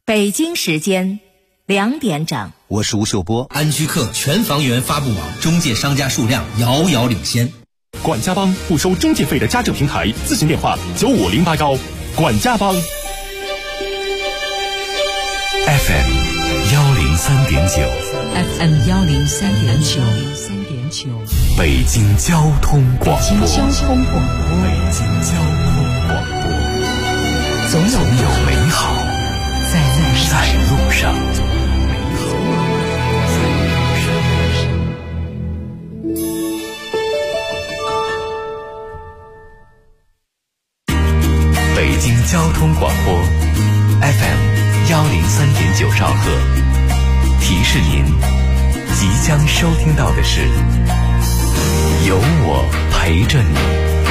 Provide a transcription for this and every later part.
北京时间2点整， 我是吴秀波。 安居客全房源发布网中介商家数量遥遥领先。 管家帮不收中介费的家政平台，咨询电话95081。管家帮。 FM 103.9， 北京交通广播，总有美好在路上。北京交通广播 FM 103.9兆赫，提示您即将收听到的是有我陪着你。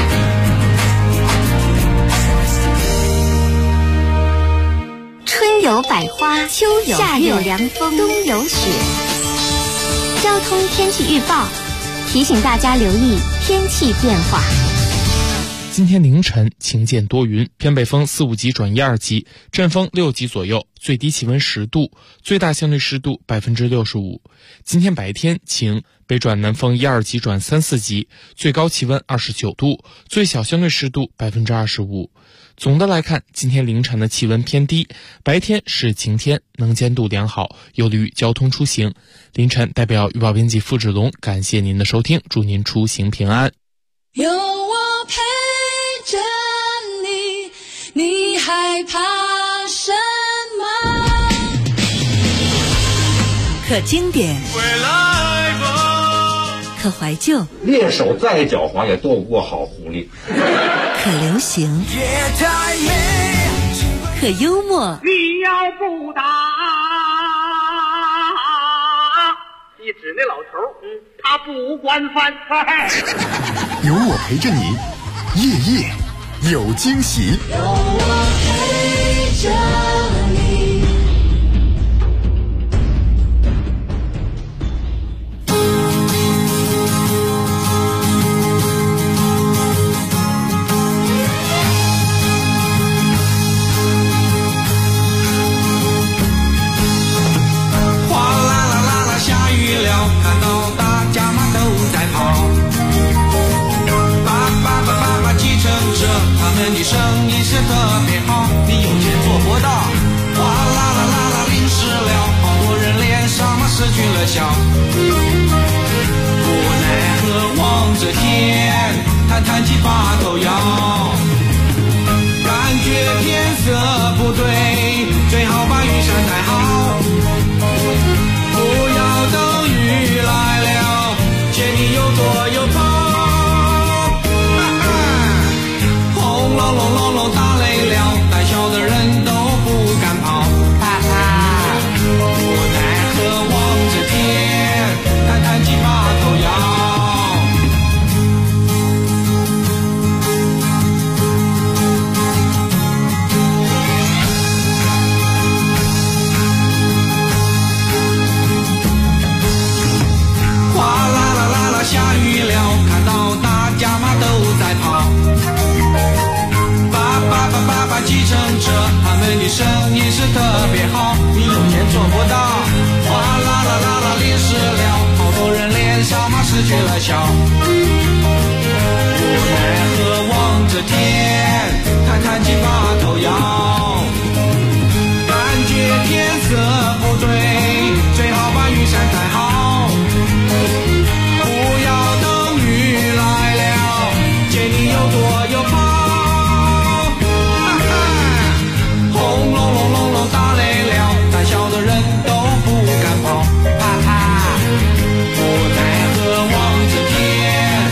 春有百花，秋有夏有凉风，冬有雪。交通天气预报提醒大家留意天气变化。 今天凌晨晴间多云，偏北风4、5级转1、2级，阵风6级左右，最低气温10度，最大相对湿度65%。今天白天晴，北转南风1、2级转3、4级，最高气温29度，最小相对湿度25%。总的来看，今天凌晨的气温偏低，白天是晴天，能见度良好，有利于交通出行。凌晨代表预报编辑付志龙感谢您的收听，祝您出行平安。 有我陪着你，你害怕什么？ 可经典，可怀旧， 猎手再狡猾也斗不过好狐狸。 可流行，可幽默。 你要不打，你指那老头，他不管饭。 有我陪着你，夜夜有惊喜。 有我陪着你。 看到大家嘛都在跑，爸计程车，他们的生意是特别好，你有钱做不到，哗啦啦啦啦淋湿了，好多人脸上嘛失去了笑，无奈何望着天，弹起把头摇，感觉天色不对，最好把雨伞带好，不要等雨来了，见你有躲有跑，轰隆隆隆隆打雷了，胆小的人都不敢跑，无奈何望着天，弹起把头摇。下雨了，看到大家嘛都在跑，爸计程车，他们的生意是特别好，你有钱做不到，哗啦啦啦啦淋湿了，好多人脸上嘛失去了笑，无奈何望着天，弹起把头摇，感觉天色不对，最好把雨伞带好，不要等雨来了，见你有躲有跑，轰隆隆隆隆打雷了，胆小的人都不敢跑，无奈何望着天，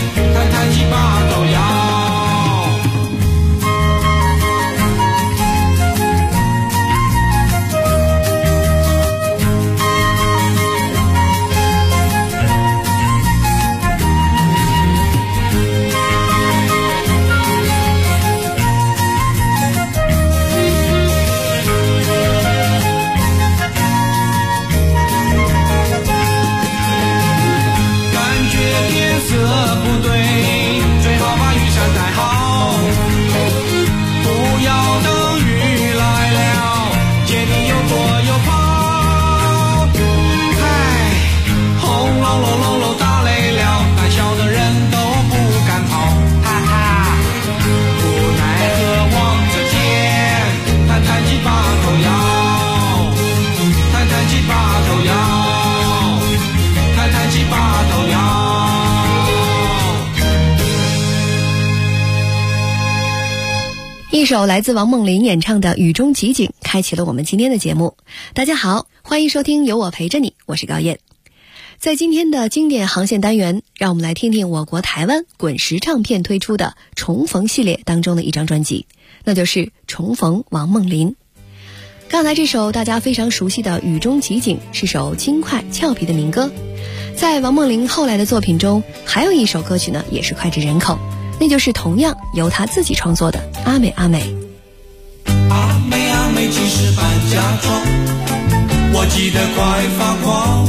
一首来自王梦麟演唱的《雨中集景》开启了我们今天的节目。大家好，欢迎收听有我陪着你，我是高燕。在今天的经典航线单元，让我们来听听我国台湾滚石唱片推出的重逢系列当中的一张专辑，那就是重逢王梦麟。刚才这首大家非常熟悉的《雨中集景》是首轻快俏皮的民歌。在王梦麟后来的作品中，还有一首歌曲呢，也是脍炙人口，那就是同样由他自己创作的《阿美阿美》。 阿美阿美其实搬家装，我记得快发光。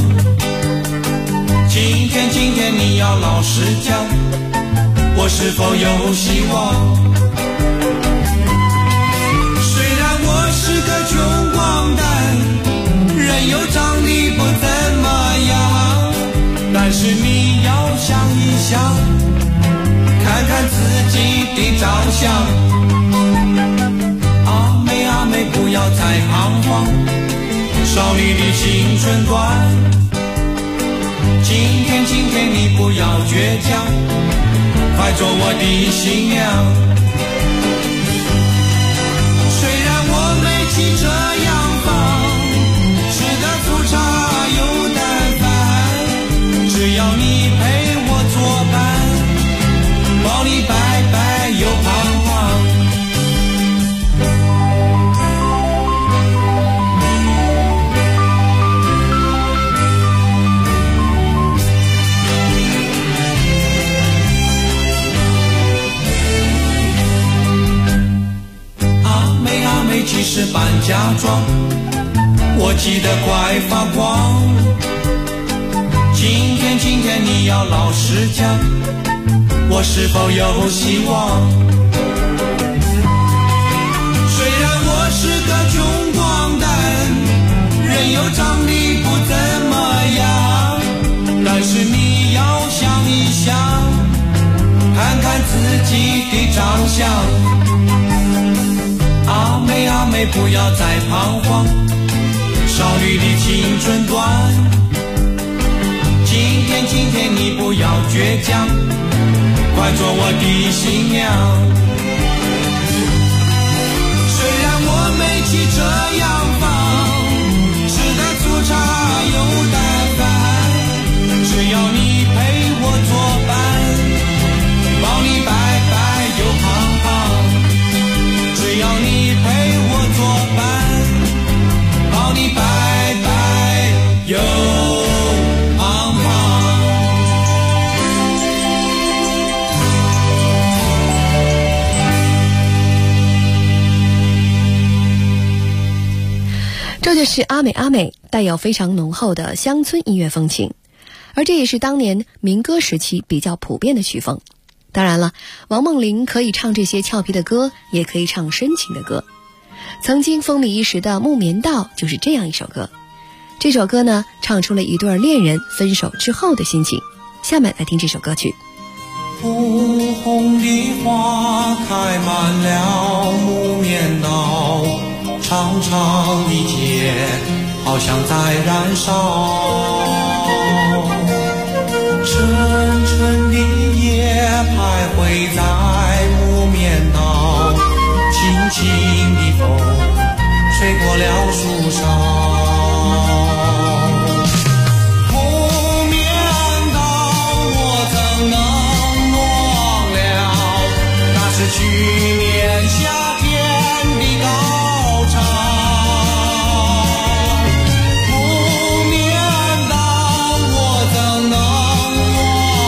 今天你要老实讲，我是否有希望？虽然我是个穷光蛋，人又长得不怎么样，但是你要想一想，看看自己的长相。阿美阿美不要再彷徨，少女的青春短。今天你不要倔强，快做我的新娘。虽然我没汽车洋房，吃的粗茶又淡饭，只要你陪我作伴，抱你白白又胖胖。其实搬家装，我记得快发光。今天你要老实讲，我是否有希望？虽然我是个穷光蛋，人又长得不怎么样，但是你要想一想，看看自己的长相。阿美阿美不要再彷徨，少女的青春短。今天你不要倔强，快做我的新娘。虽然我没汽车洋房，吃的粗茶又淡饭，只要你陪我作伴，抱你白白又胖胖。只要你陪我作伴，抱你白白又胖胖。 这就是阿美阿美，带有非常浓厚的乡村音乐风情，而这也是当年民歌时期比较普遍的曲风。当然了，王梦麟可以唱这些俏皮的歌，也可以唱深情的歌。曾经风靡一时的《木棉道》就是这样一首歌。这首歌呢，唱出了一对恋人分手之后的心情。下面来听这首歌曲。 பூ红的花开满了木棉道，长长的街好像在燃烧，沉沉的夜徘徊在木棉道，轻轻的风吹过了树梢。木棉道我怎能忘了，那是去年夏天的高潮。木棉道我怎能忘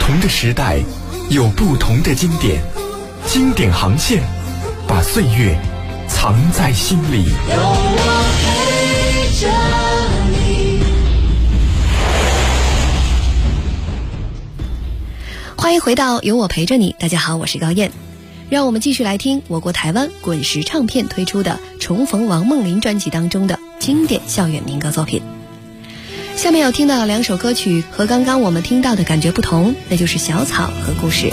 同的时代，有不同的经典，经典航线，把岁月藏在心里。 有我陪着你。 欢迎回到有我陪着你，大家好，我是高燕。让我们继续来听我国台湾滚石唱片推出的《重逢王梦麟》专辑当中的经典校园民歌作品。下面要听到两首歌曲和刚刚我们听到的感觉不同，那就是小草和故事。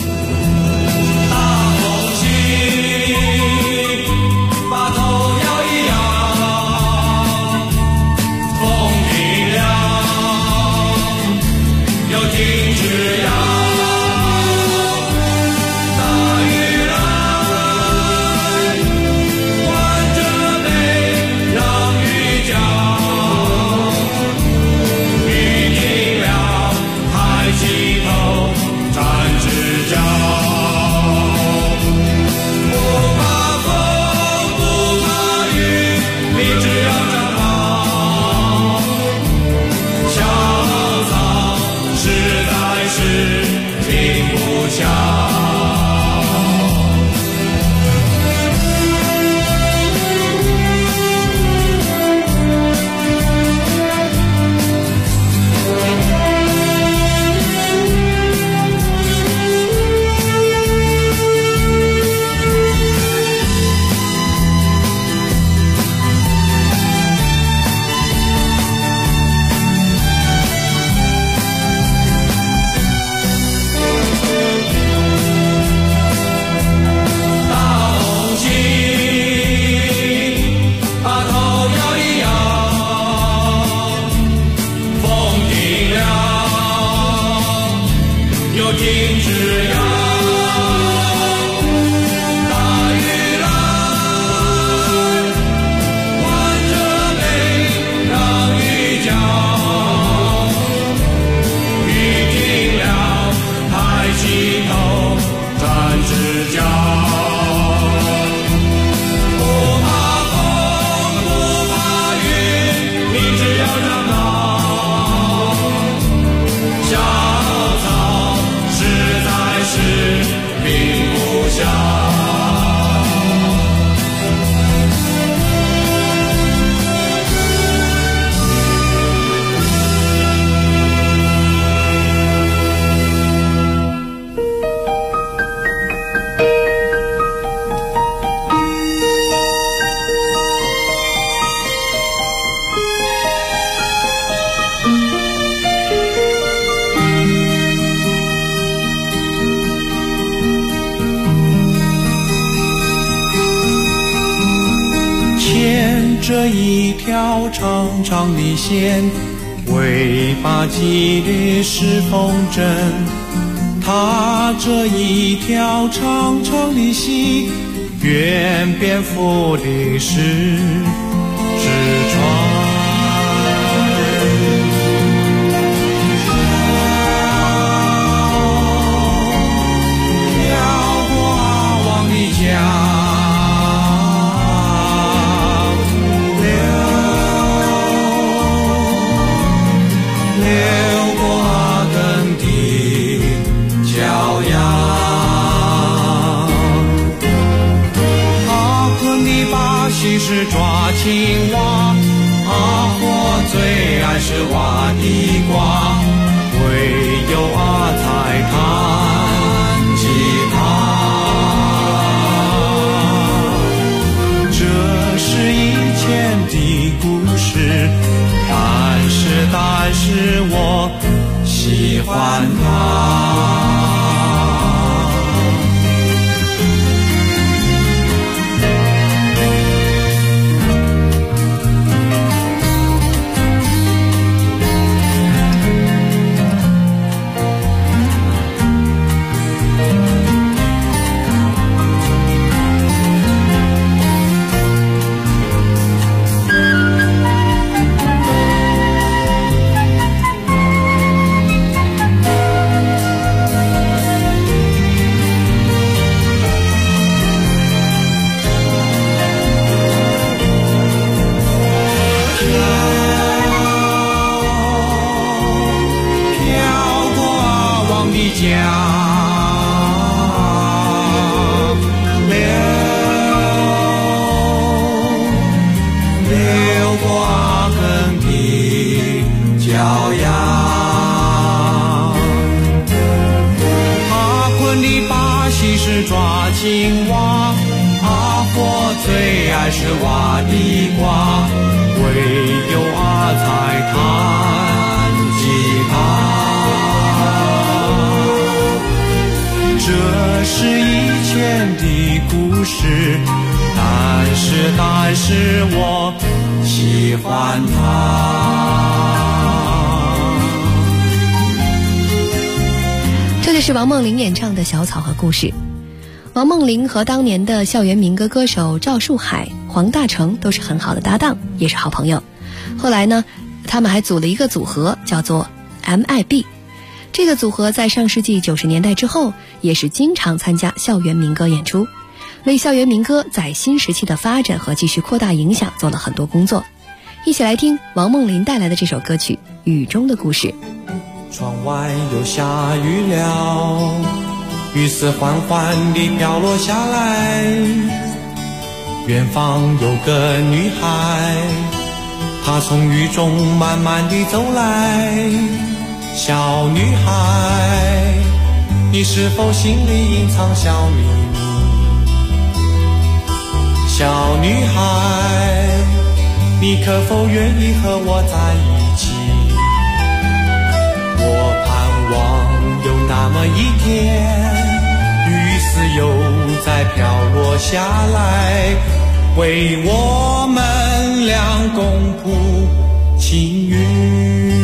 这一条长长的线，为把激烈是风筝，踏这一条长长的溪，愿蝙蝠的是纸船。飘过阿旺的家，是抓青蛙，阿婆最爱是挖地瓜，唯有阿才弹吉他。这是以前的故事，但是我喜欢它。 流过根的脚丫，阿坤的把戏是抓青蛙，阿婆最爱是挖地瓜，唯有阿才弹吉他。这是以前的故事，但是我喜欢它。 这就是王梦玲演唱的《小草和故事》。王梦玲和当年的校园民歌歌手赵树海、黄大成都是很好的搭档，也是好朋友。后来呢，他们还组了一个组合，叫做 MIB。这个组合在上世纪90年代之后，也是经常参加校园民歌演出，为校园民歌在新时期的发展和继续扩大影响做了很多工作。一起来听王梦玲带来的这首歌曲《雨中的故事》。 窗外又下雨了，雨丝缓缓地飘落下来，远方有个女孩，她从雨中慢慢地走来。小女孩，你是否心里隐藏小秘密？小女孩，你可否愿意和我在一起？我盼望有那么一天，雨丝又再飘落下来，为我们俩共谱情语。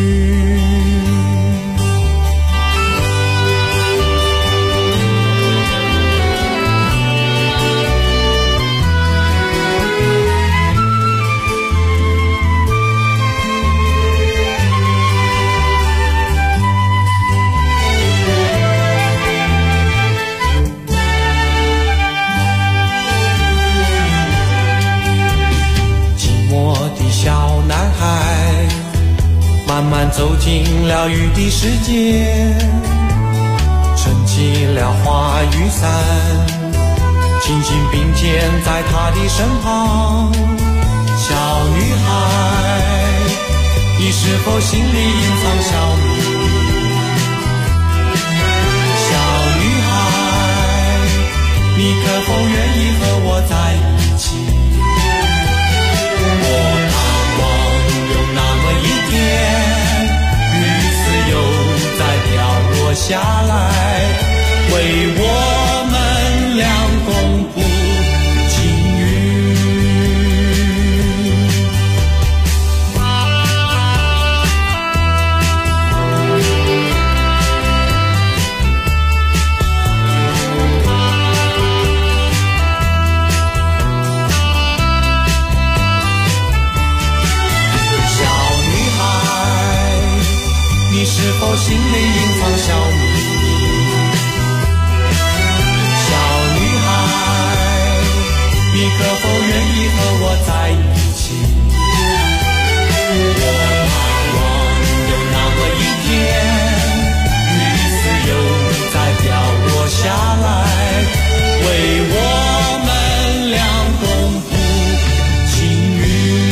慢慢走进了雨的世界，撑起了花雨伞，轻轻并肩在他的身旁。小女孩，你是否心里隐藏小秘密？小女孩，你可否愿意和我在一起？我盼望有那么一天，落下来，为我们俩共谱情语。小女孩，你是否心里隐藏小秘密？小女孩，你可否愿意和我在一起？我盼望有那么一天，雨丝又再飘落下来，为我们俩共谱情语。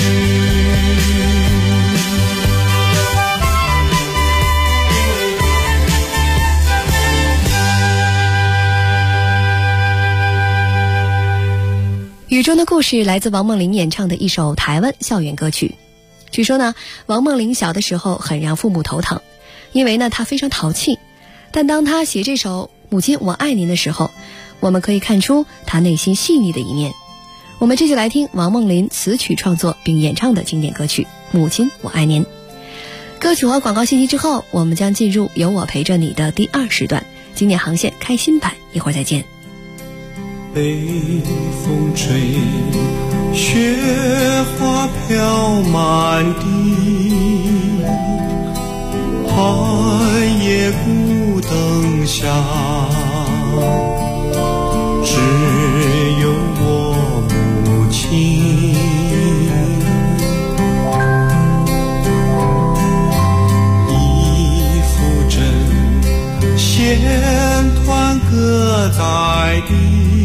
雨中的故事来自王梦玲演唱的一首台湾校园歌曲。据说呢，王梦玲小的时候很让父母头疼，因为呢她非常淘气。但当她写这首《母亲我爱您》的时候，我们可以看出她内心细腻的一面。我们这就来听王梦玲词曲创作并演唱的经典歌曲《母亲我爱您》。歌曲和广告信息之后，我们将进入有我陪着你的第2时段，经典航线开心版，一会儿再见。 北风吹，雪花飘满地，寒夜孤灯下，只有我母亲。衣服针线团搁在地，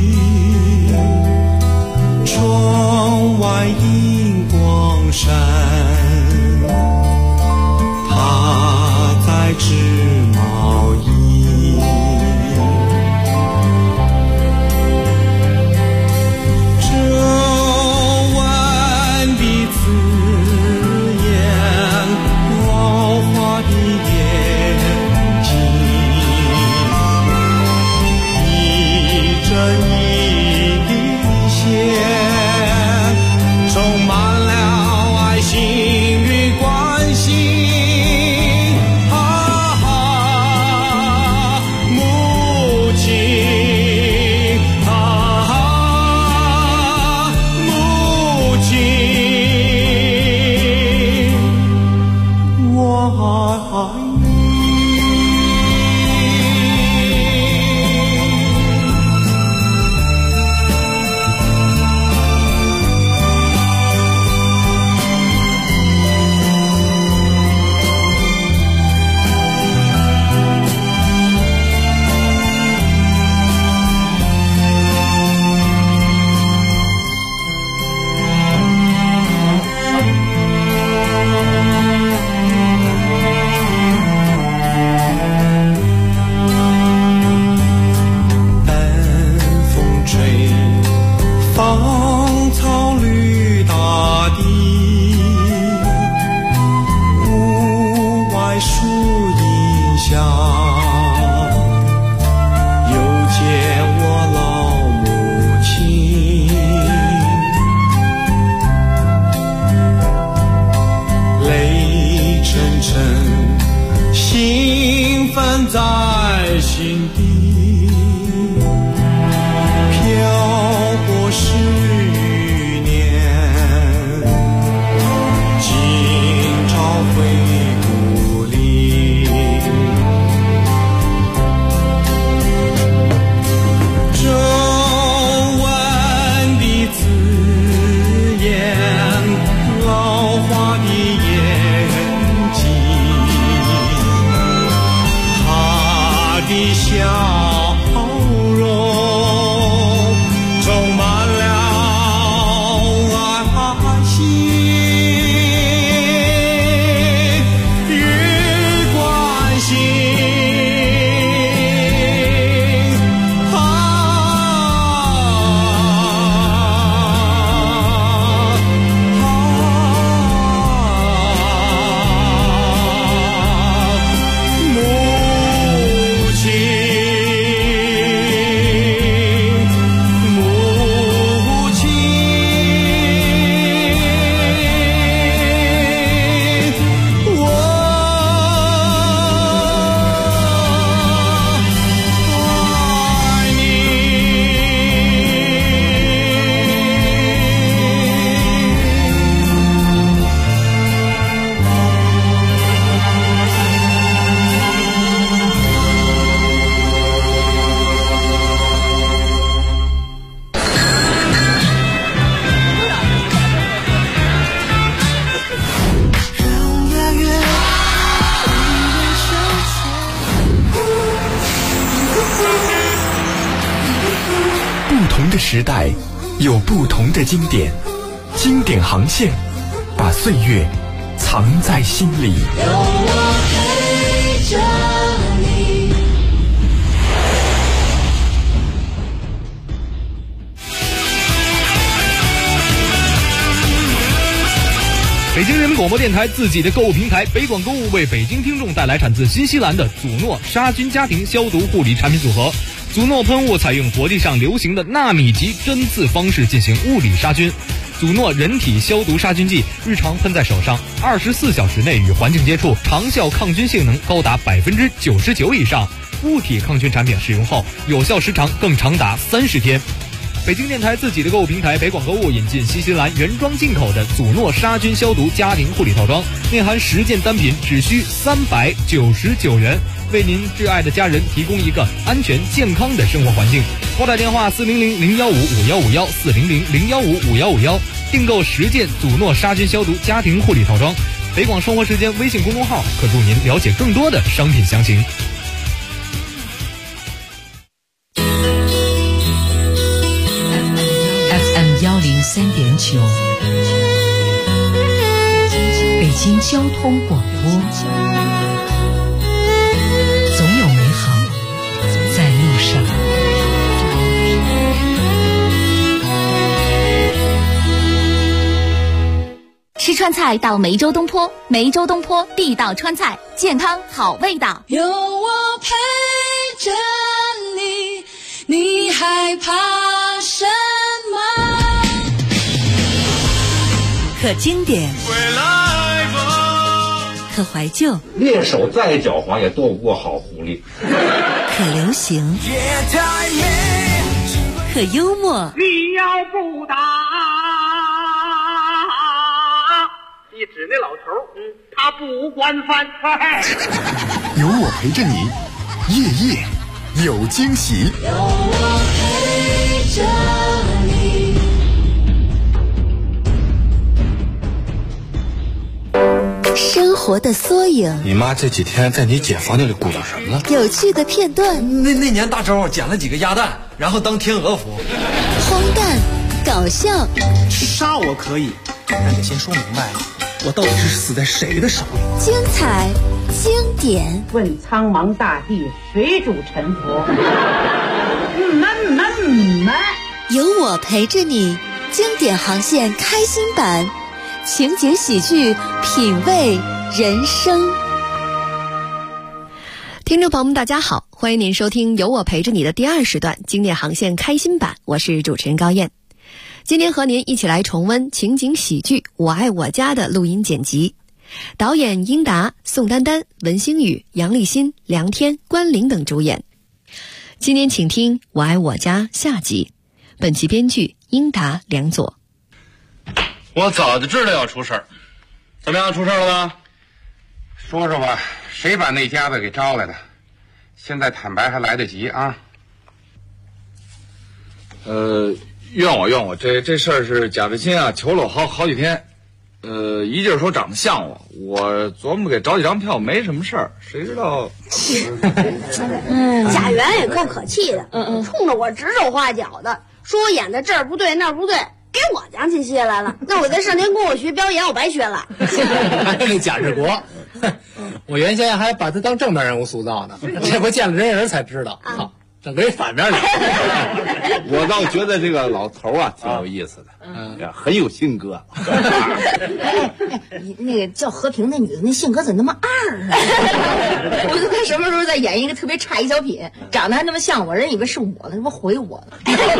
窗外银光闪，他在织毛衣。 时代有不同的经典，经典航线把岁月藏在心里。 有我陪着你。 北京人民广播电台自己的购物平台北广购物为北京听众带来产自新西兰的祖诺杀菌家庭消毒护理产品组合。祖诺喷雾采用国际上流行的纳米级针刺方式进行物理杀菌。祖诺人体消毒杀菌剂日常喷在手上，24小时内与环境接触，长效抗菌性能高达99%以上。物体抗菌产品使用后，有效时长更长达30天。北京电台自己的购物平台北广购物引进新西兰原装进口的祖诺杀菌消毒家庭护理套装，内含10件单品，只需399元，为您挚爱的家人提供一个安全健康的生活环境。拨打电话400-015-5151，400-015-5151，订购10件祖诺杀菌消毒家庭护理套装。北广生活时间微信公众号可助您了解更多的商品详情。 103.9，北京交通广播，总有美好在路上。 吃川菜到梅州东坡，梅州东坡地道川菜，健康好味道。 有我陪着你，你害怕什么？ 可经典，可怀旧， 猎手再狡猾也斗不过好狐狸。 可流行，可幽默。 你要不打，一指那老头，他不管饭。 有我陪着你，夜夜有惊喜。 有我陪着你。 生活的缩影， 你妈这几天在你姐房间里鼓捣什么了？ 有趣的片段。 那年大周捡了几个鸭蛋，然后当天鹅服。 荒诞，搞笑。 杀我可以，但得先说明白了，我到底是死在谁的手里？ 精彩，经典。 问苍茫大地，谁主沉浮？ 有我陪着你，经典航线开心版。情景喜剧，品味人生。 听众朋友们大家好，欢迎您收听有我陪着你的第2时段经典航线开心版，我是主持人高燕。今天和您一起来重温情景喜剧《我爱我家》的录音剪辑，导演英达、宋丹丹、文星宇、杨立新、梁天、关凌等主演。今天请听《我爱我家》下集，本集编剧英达、梁左。 我早就知道要出事儿，怎么样？出事了吗？ 说说吧，谁把那家子给招来的？现在坦白还来得及啊。 怨我，这事儿是贾志新啊，求了我好几天，一劲儿说长得像我琢磨给找几张票，没什么事儿，谁知道？ 贾元也够可气的，冲着我指手画脚的，说我演的这儿不对那儿不对。给我奖起戏来了，那我在上天跟我学表演，我白学了。 那贾志国，我原先还把他当正面人物塑造呢，这不见了真人才知道，整个一反面的。 我倒觉得这个老头啊挺有意思的，很有性格。 你那个叫和平那女的，那性格怎么那么二啊？我说她什么时候再演一个特别差一小品，长得还那么像我，人以为是我了，这不回我了。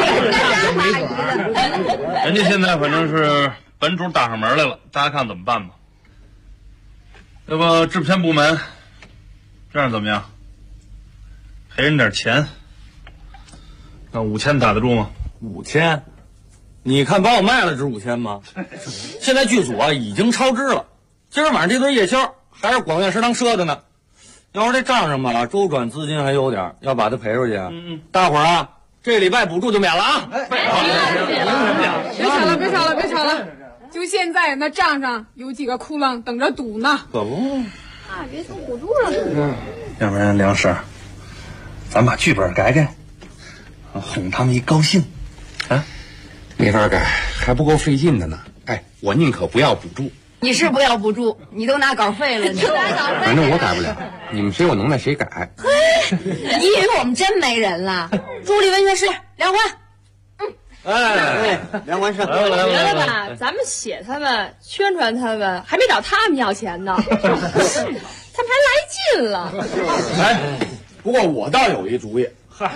人家现在反正是本主打上门来了，大家看怎么办吧？要不制片部门这样怎么样？赔人点钱，那5000打得住吗 ？5000？你看把我卖了值5000吗？现在剧组啊已经超支了，今儿晚上这顿夜宵还是广院食堂赊的呢。要是这账上吧，周转资金还有点，要把它赔出去，大伙儿啊，这礼拜补助就免了啊！ 别吵了！就现在那账上有几个窟窿等着堵呢。 可不， 别送补助了。 要不然梁婶，咱把剧本改，哄他们一高兴，啊， 没法改，还不够费劲的呢。哎，我宁可不要补助。 你是不要补助，你都拿稿费了，你反正我改不了，你们谁有能耐谁改。 你以为我们真没人了？助理文学师梁欢， 梁欢生， 我觉得吧，咱们写他们，宣传他们，还没找他们要钱呢，他们还来劲了。 哎，不过我倒有一主意。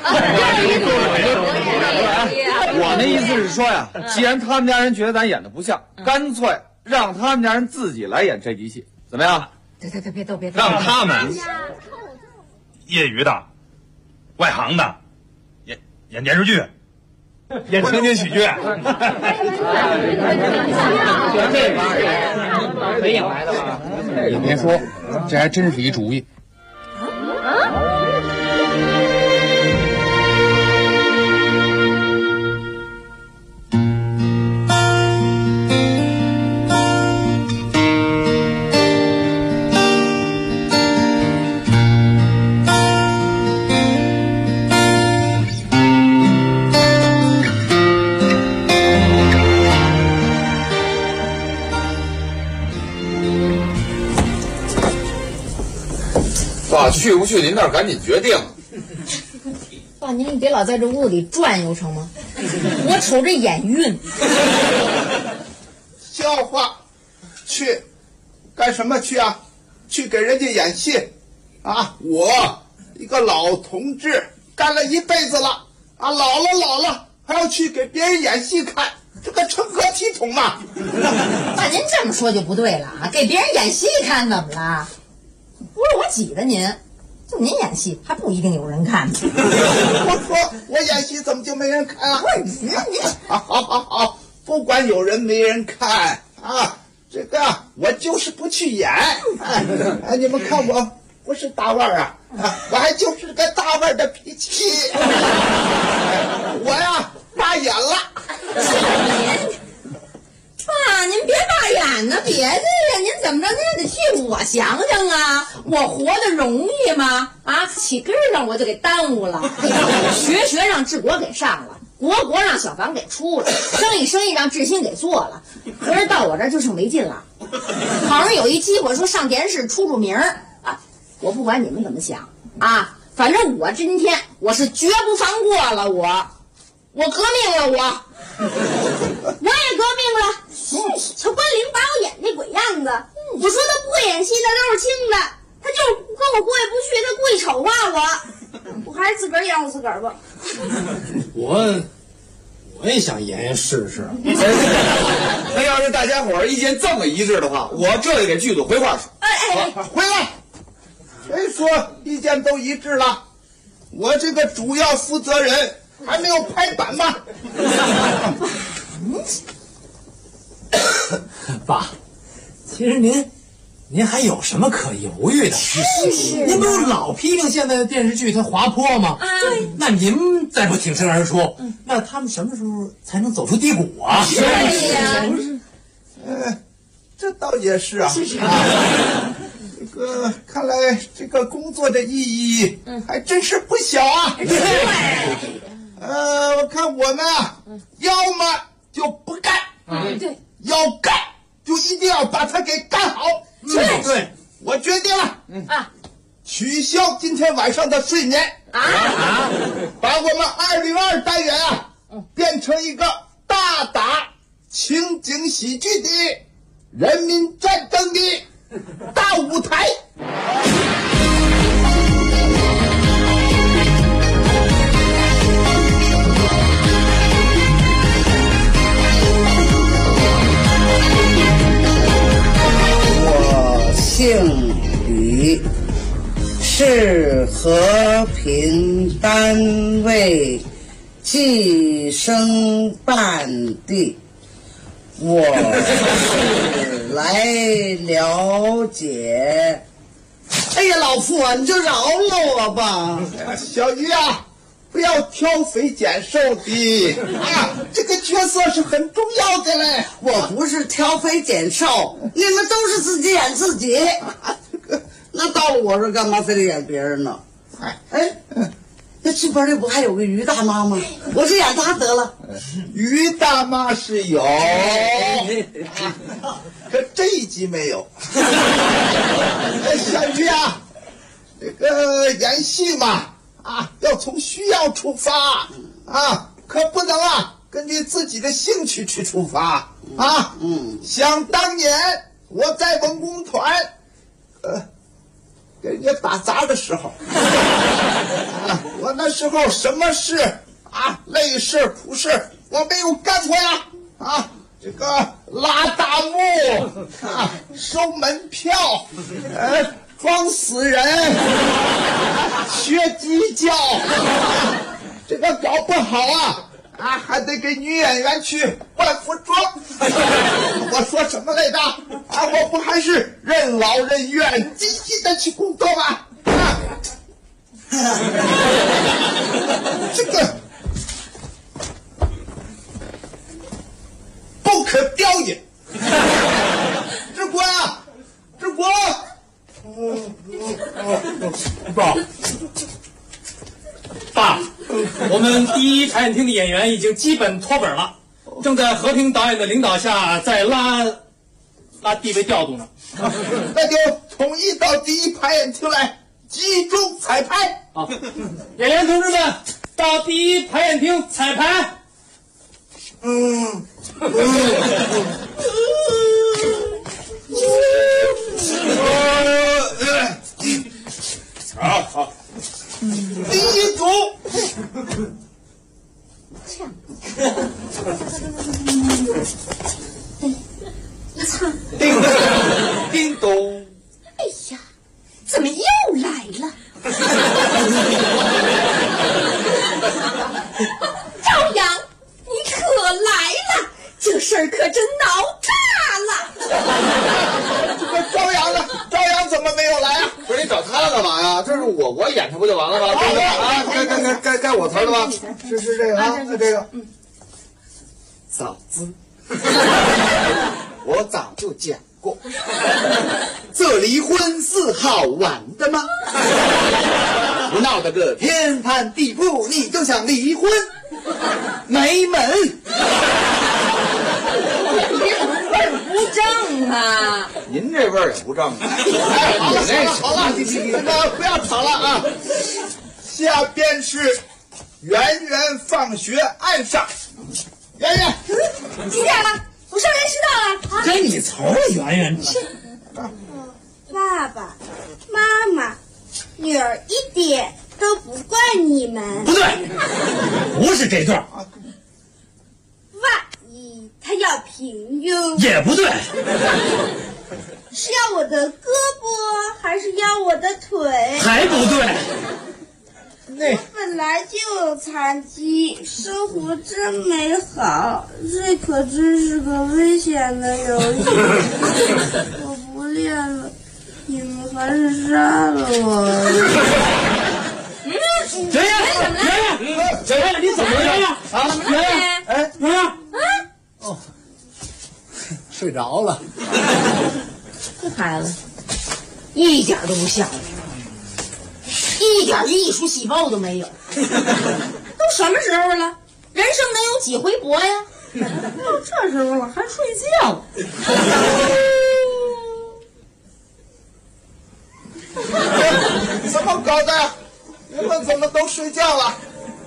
我那意思是说呀，既然他们家人觉得咱演的不像，干脆让他们家人自己来演这集戏，怎么样？ 对，别逗， 让他们业余的、外行的演电视剧，演情景喜剧。 没演来的吧？你别说，这还真是一主意。 啊，去不去您那儿赶紧决定。 爸，您别老在这屋里转悠成吗？我瞅着眼晕。 笑话，去干什么去啊？去给人家演戏啊！我一个老同志干了一辈子了啊，老了还要去给别人演戏看，这个成何体统嘛？ 爸，您这么说就不对了啊！给别人演戏看怎么了？不是我挤的您，就您演戏还不一定有人看呢。 我说我演戏怎么就没人看啊？ 不是您好，不管有人没人看啊，这个我就是不去演。哎，你们看我不是大腕儿啊，我还就是个大腕儿的脾气。我呀罢演了。 爸，您别罢演呢，别的呀，您怎么着您也得替我想想啊！我活得容易吗？啊，起根上我就给耽误了，学让治国给上了，国让小房给出了，生意让志新给做了，可是到我这儿就剩没劲了。好像有一机会说上电视出名啊，我不管你们怎么想啊，反正我今天我是绝不放过了，我革命了，我也革命了。瞧关凌把我演那鬼样子，我说他不会演戏那都是轻的，他就是跟我过意不去，他故意丑化我还是自个儿演我自个儿吧。 我也想演试试。 那要是大家伙儿意见这么一致的话，我这里给剧组回话说。 回来。谁说意见都一致了？我这个主要负责人还没有拍板吗？ 爸，其实您还有什么可犹豫的？您不是老批评现在的电视剧它滑坡吗？对，那您再不挺身而出，那他们什么时候才能走出低谷啊？ 是呀，这倒也是啊。这个看来这个工作的意义还真是不小啊。我看我们啊，要么就不干，对，要干就一定要把它给干好。对，我决定了，取消今天晚上的睡眠把我们202单元变成一个大打情景喜剧的人民战争的大舞台。 我姓吕，是和平单位计生办的。我是来了解。哎呀，老傅啊，你就饶了我吧！ 小鱼啊，不要挑肥拣瘦的这个角色是很重要的嘞。 我不是挑肥拣瘦，你们都是自己演自己。那到了我这干嘛非得演别人呢？那剧本里不还有个于大妈吗？我就演她得了。 于大妈是有，可这一集没有。小鱼啊，这个演戏嘛，要从需要出发可不能根据自己的兴趣去出发想当年我在文工团给人家打杂的时候我那时候什么事累事苦事我没有干过呀这个拉大幕收门票装死人学鸡叫这个搞不好还得给女演员去换服装我说什么来着我不还是任劳任怨积极的去工作吗这个不可雕也治国治国爸，我们第一茶饮厅的演员已经基本脱本了，正在和平导演的领导下在拉地位调度呢。 那就统一到第一排演厅来集中彩排。 好，演员同志们，到第一排演厅彩排。 好，第一组。叮咚！ 哎呀，怎么又来了？朝阳，你可来了，这事儿可真闹大了。 这个朝阳呢？朝阳怎么没有来啊？ 不是你找他干嘛呀？这是我演他不就完了吗？对不对啊？该我词了吧？ 是这个啊，这个。 嫂子，我早就讲过，这离婚是好玩的吗？不闹得个天翻地覆，你就想离婚？没门！ 你怎么味儿不正啊？ 您这味儿也不正啊！ 哎，好了，你们不要吵了啊！下边是圆圆放学岸上。圆圆， 几点了？我上来迟到了。 跟你凑啊，圆圆。 爸爸妈妈，女儿一点都不怪你们。 不对，不是这段。 万一他要平庸， 也不对。 是要我的胳膊还是要我的腿？ 还不对。 我本来就有残疾，生活真美好，这可真是个危险的游戏。我不练了，你们还是杀了我。 圆圆，你怎么了？圆圆啊，圆圆，哎，圆圆，哦，睡着了。 这孩子一点都不像。一点艺术细胞都没有，都什么时候了？人生能有几回搏呀？到这时候了还睡觉？ 怎么搞的？你们怎么都睡觉了？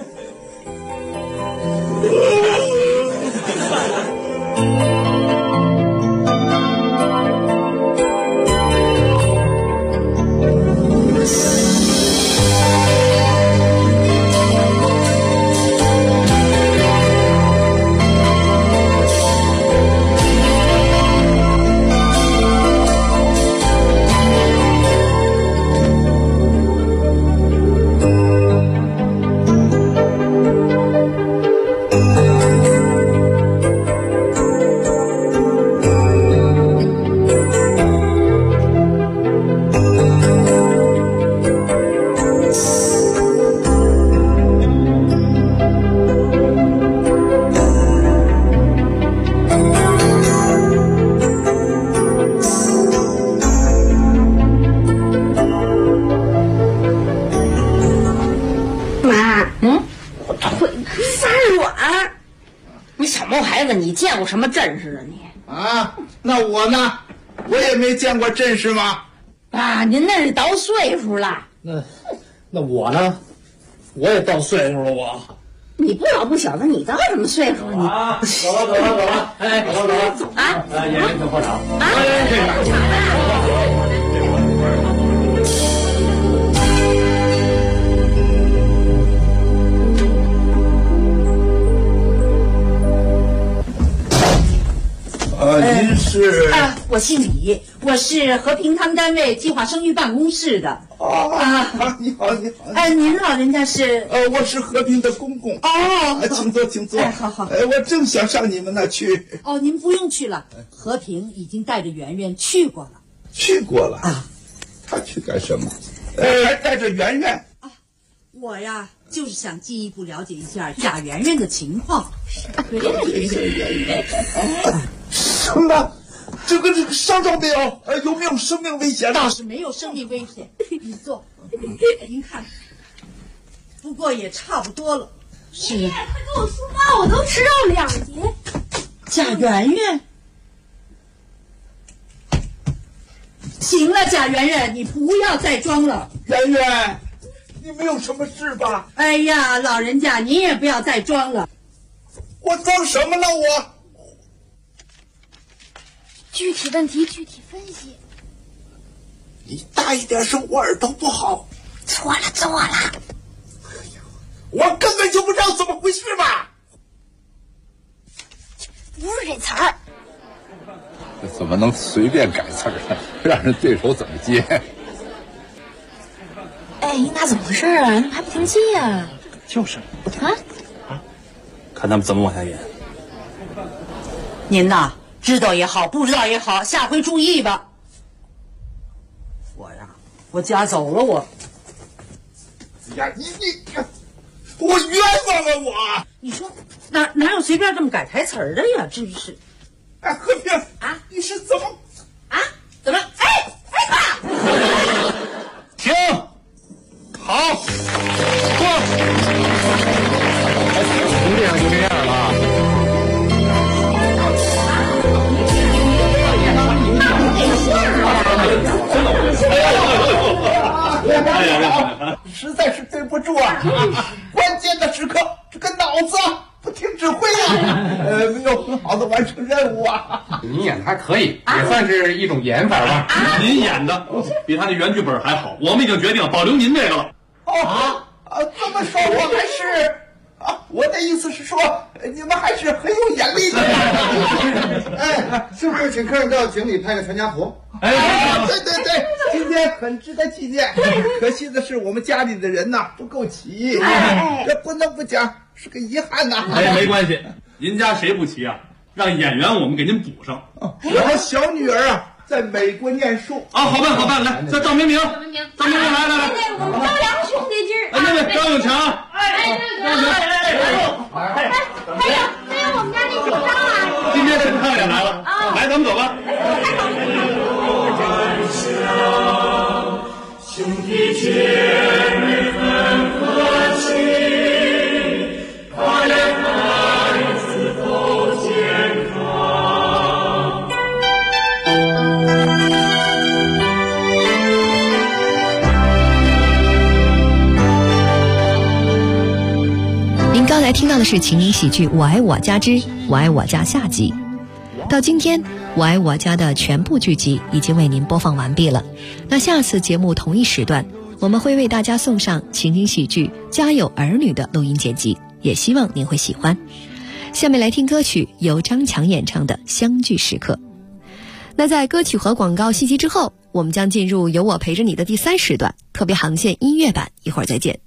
你见过什么阵势啊你？ 啊，那我呢？我也没见过阵势吗？ 啊，您那是到岁数了。 那我呢？我也到岁数了，我。 你不老不小的，你到什么岁数？你啊，走了，哎，走了啊！演员请破场啊！这个。 您是？ 我姓李，我是和平他们单位计划生育办公室的。 你好。 您老人家是？ 我是和平的公公。请坐。 好。 我正想上你们那去。 您不用去了，和平已经带着圆圆去过了。 去过了啊？他去干什么？还带着圆圆？ 我呀，就是想进一步了解一下贾圆圆的情况。 什么？这个伤着没有？有没有生命危险？ 倒是没有生命危险。你坐，您看，不过也差不多了。 是啊，快给我书包，我都迟到2节。 贾圆圆， 行了，贾圆圆，你不要再装了。 圆圆，你没有什么事吧？ 哎呀，老人家，你也不要再装了。 我装什么了？我具体问题具体分析。 你大一点声，我耳朵不好。 错了。 我根本就不知道怎么回事吧？ 不是这词儿。 怎么能随便改词儿呢？让人对手怎么接？ 哎，那怎么回事啊？你们还不停气呀？ 就是啊， 看他们怎么往下演。 您呐，知道也好，不知道也好，下回注意吧。我家走了我。 呀，你，我冤枉了我！ 你说哪有随便这么改台词儿的呀？真是。 哎，和平啊，你是怎么啊？怎么？哎， 停，好，过。 不这样就这样了。 实在是对不住啊！关键的时刻，这个脑子不听指挥啊，没有很好的完成任务啊。 你演的还可以，也算是一种演法吧。 您演的比他的原剧本还好，我们已经决定保留您这个了。 这么说我还是我的意思是说，你们还是很有眼力的。 哎，是不是请客人到井里拍个全家福？ 对，今天很值得纪念。可惜的是，我们家里的人呐不够齐，这不能不讲，是个遗憾呐。 哎，没关系，您家谁不齐啊？让演员我们给您补上。 我小女儿啊，在美国念书啊。好办，来，叫赵明明，来， 我们张良兄弟制。 那张永强， 还有我们家那小张啊。 今天陈康也来了，来，咱们走吧。 兄弟姐妹分和气，快乐孩子都健康。 您刚才听到的是情景喜剧《我爱我家之我爱我家》下集。到今天，我爱我家的全部剧集已经为您播放完毕了。那下次节目同一时段，我们会为大家送上情景喜剧《家有儿女》的录音剪辑，也希望您会喜欢。下面来听歌曲，由张强演唱的《相聚时刻》。那在歌曲和广告信息之后，我们将进入由我陪着你的第3时段特别航线音乐版，一会儿再见。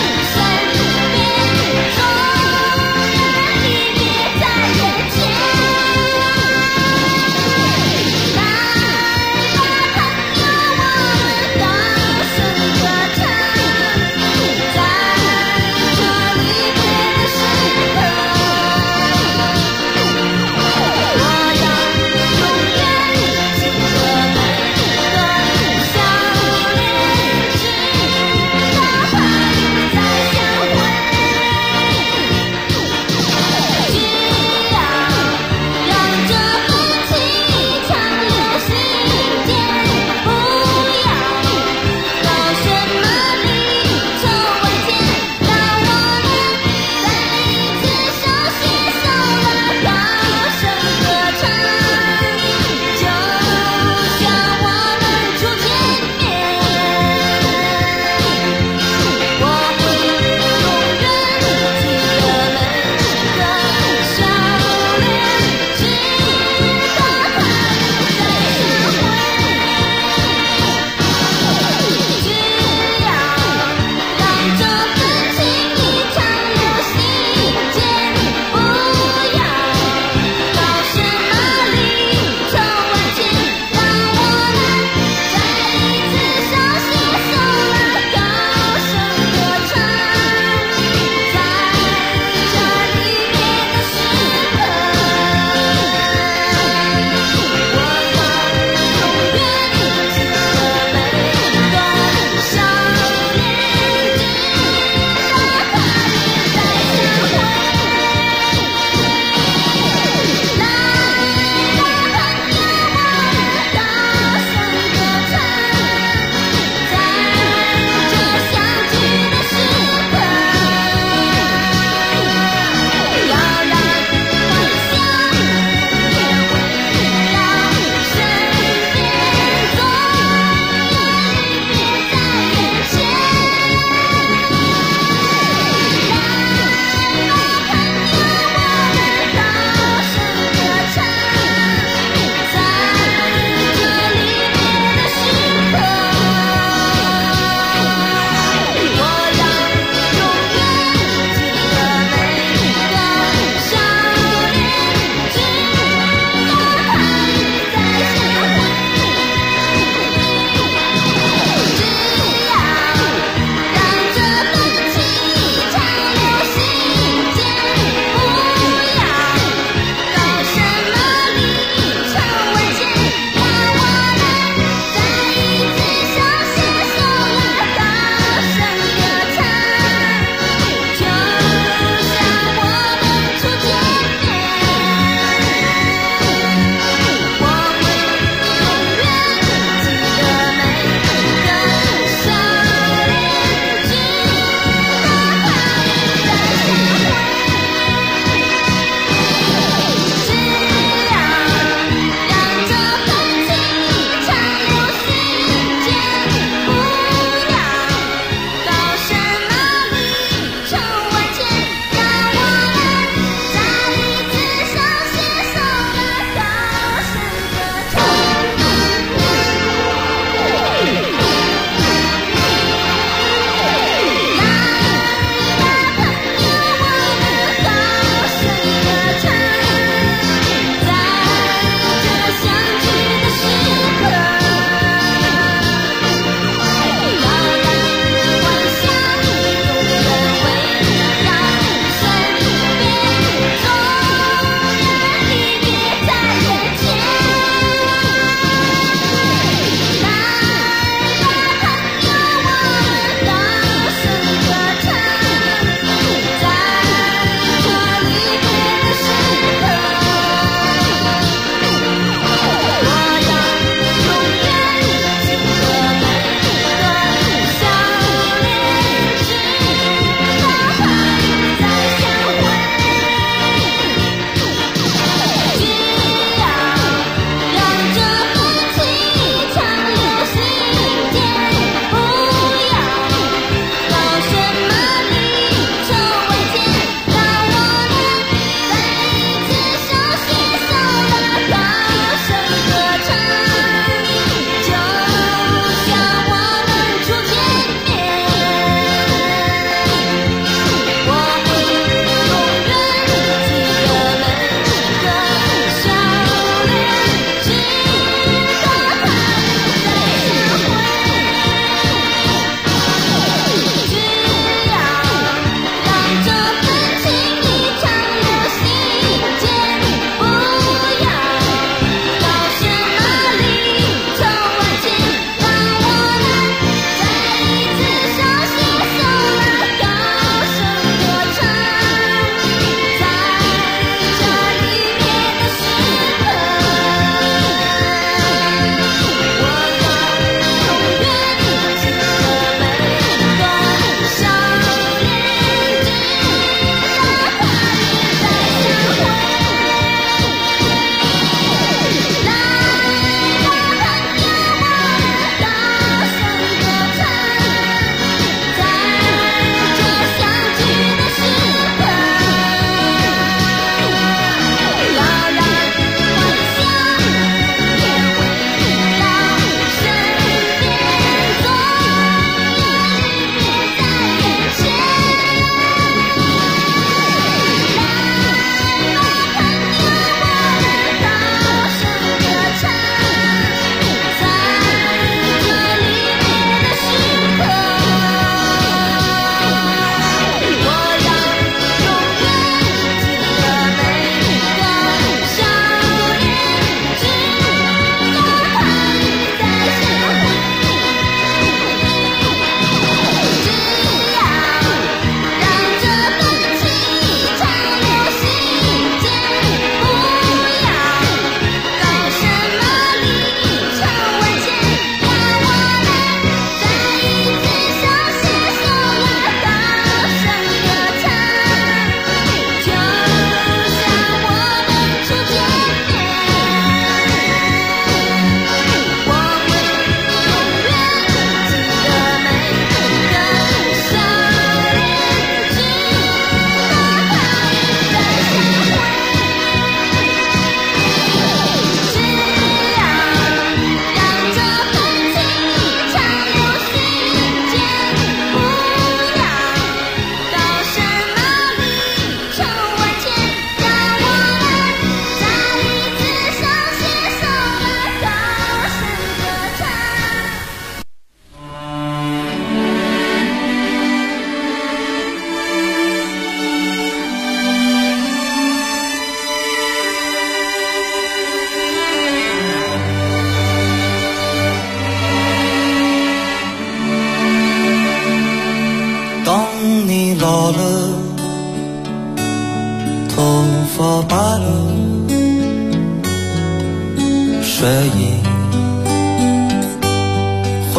在眼前。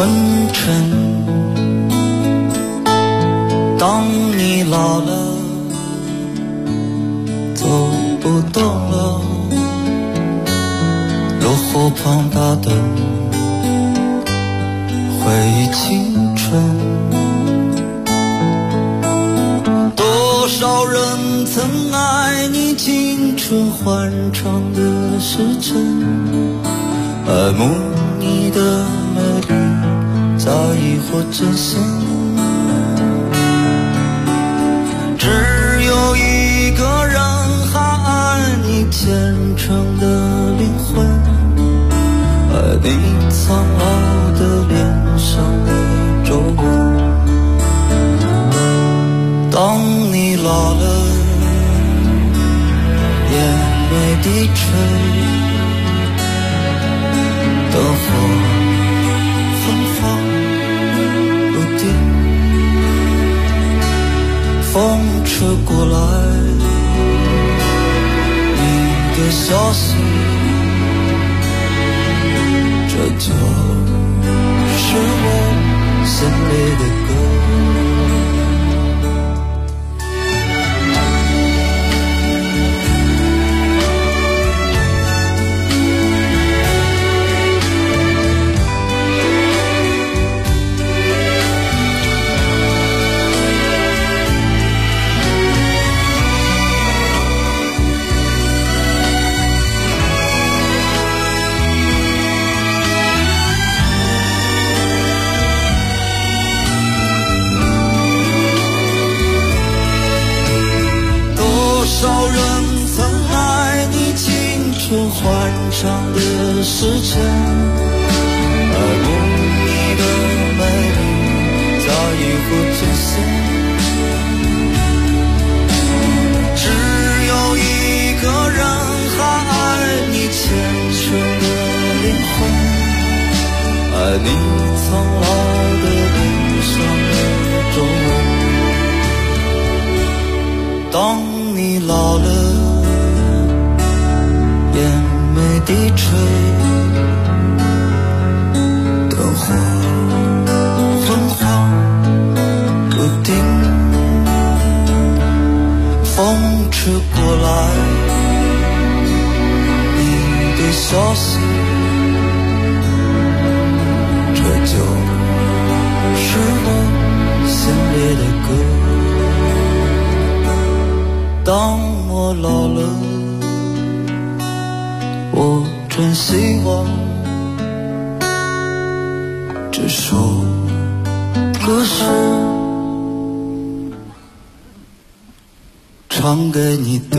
昏沉。当你老了，走不动了，落后庞大的回忆青春。多少人曾爱你青春欢畅的时辰，爱慕你的美丽，在意或真心。只有一个人还爱你虔诚的灵魂，爱你苍老的脸上的皱纹。当你老了，眼眉低垂，灯火芬芳不定，风吹过来你的消息，这就是我心里的歌。多少人曾爱你青春欢畅的时辰，爱慕你的美丽，在意或真心。只有一个人还爱你虔诚的灵魂，爱你苍老的脸上的皱纹。当你老了，眼眉低垂，灯火昏黄不定，风吹过来你的消息，这就是我心里的歌。当我老了，我真希望这首歌是唱给你的。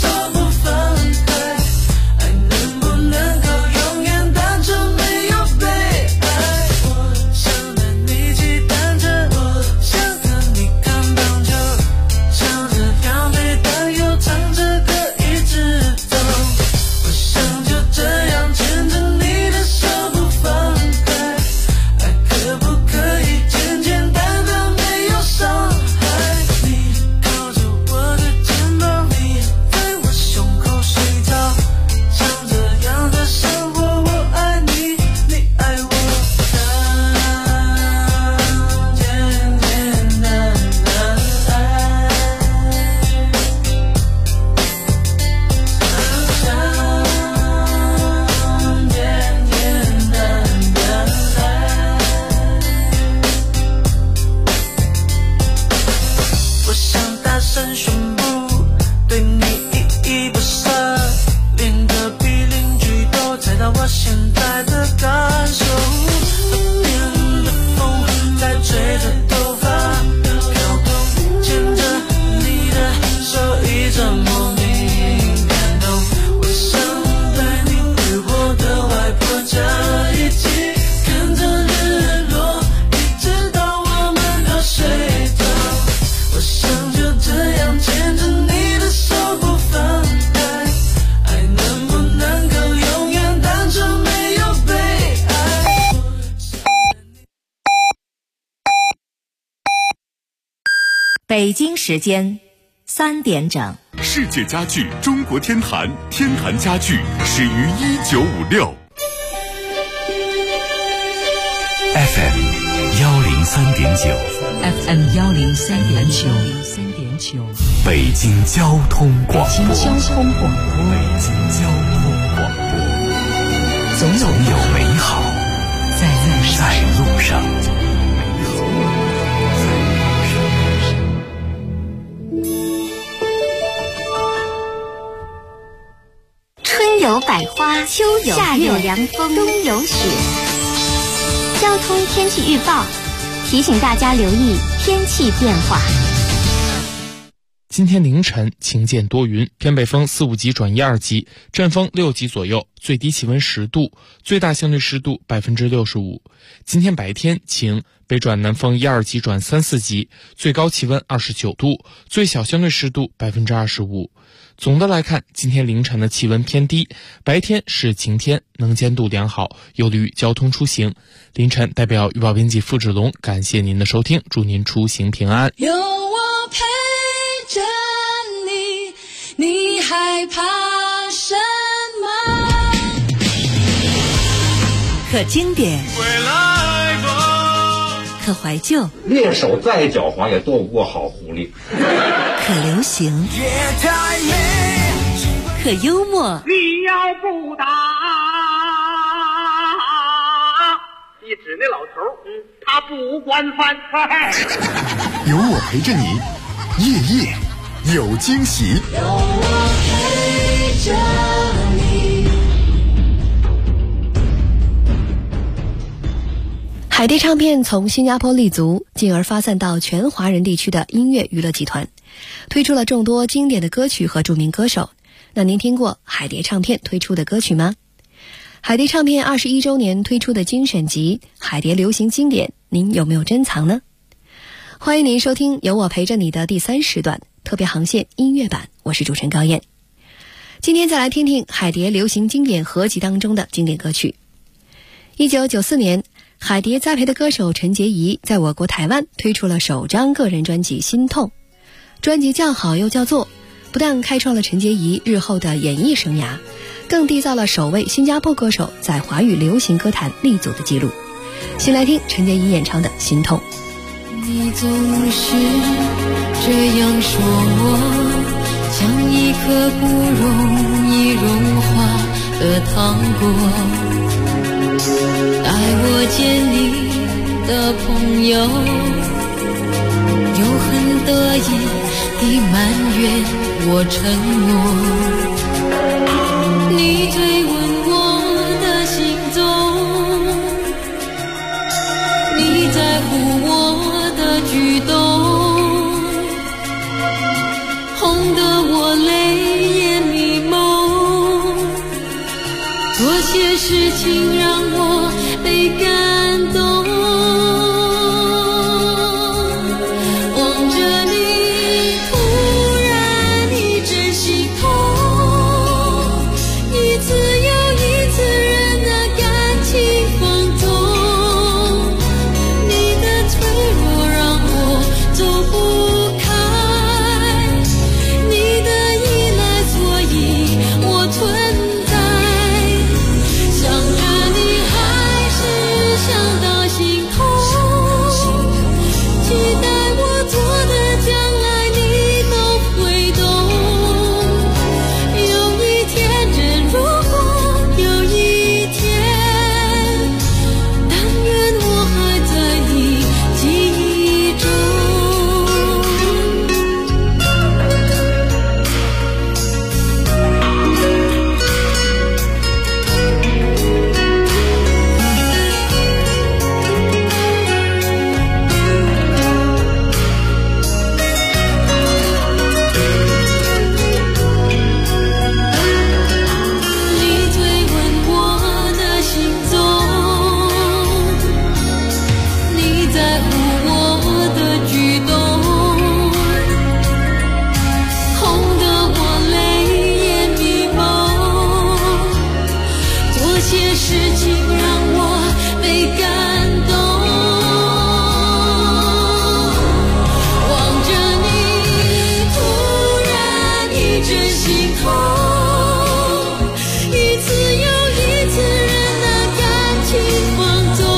爱能不能够永远单纯没有悲我现在的感受。河边的风在吹着头发飘动，牵着你的手一直莫名感动。我想带你回我的外婆家，一起看着日落，一直到我们都睡着。我想就这样牵着你的手不放开，爱能不能够永远单纯没有被爱。 北京时间3点整， 世界家具中国天坛，天坛家具始于1956。FM 103.9 FM 103.9， 北京交通广播。 北京交通广播，总有美好在路上。 春有百花，秋有夏有凉风，冬有雪。交通天气预报提醒大家留意天气变化。 今天凌晨晴间多云，偏北风4、5级转1、2级，阵风6级左右，最低气温10度，最大相对湿度65%。今天白天晴，北转南风1、2级转3、4级，最高气温29度，最小相对湿度25%。总的来看，今天凌晨的气温偏低，白天是晴天，能见度良好，有利于交通出行。凌晨代表预报编辑付志龙感谢您的收听，祝您出行平安。 有我陪着你，你害怕什么？ 可经典，可怀旧， 猎手再狡猾也躲不过好狐狸。 可流行，可幽默。 你要不打，一指那老头，他不管饭菜。 有我陪着你，夜夜有惊喜。 有我陪着你。 海蝶唱片从新加坡立足，进而发散到全华人地区的音乐娱乐集团，推出了众多经典的歌曲和著名歌手。那您听过海蝶唱片推出的歌曲吗？海蝶唱片21周年推出的精选集《海蝶流行经典》，您有没有珍藏呢？欢迎您收听有我陪着你的第3时段特别航线音乐版，我是主持人高燕。今天再来听听海蝶流行经典合集当中的经典歌曲。1994年，海蝶栽培的歌手陈洁仪在我国台湾推出了首张个人专辑《心痛》，专辑叫好又叫座，不但开创了陈洁仪日后的演艺生涯，更缔造了首位新加坡歌手在华语流行歌坛立足的记录。先来听陈洁仪演唱的《心痛》。 你总是这样说我，像一颗不容易融化的糖果。待我见你的朋友，又很得意地埋怨我沉默。你追问我的行踪，你在乎我的举动，哄得我泪眼迷蒙。多些事情让我被感动。想着你还是想到心事情让我被感动。望着你，突然一阵心痛，一次又一次人的感情放纵，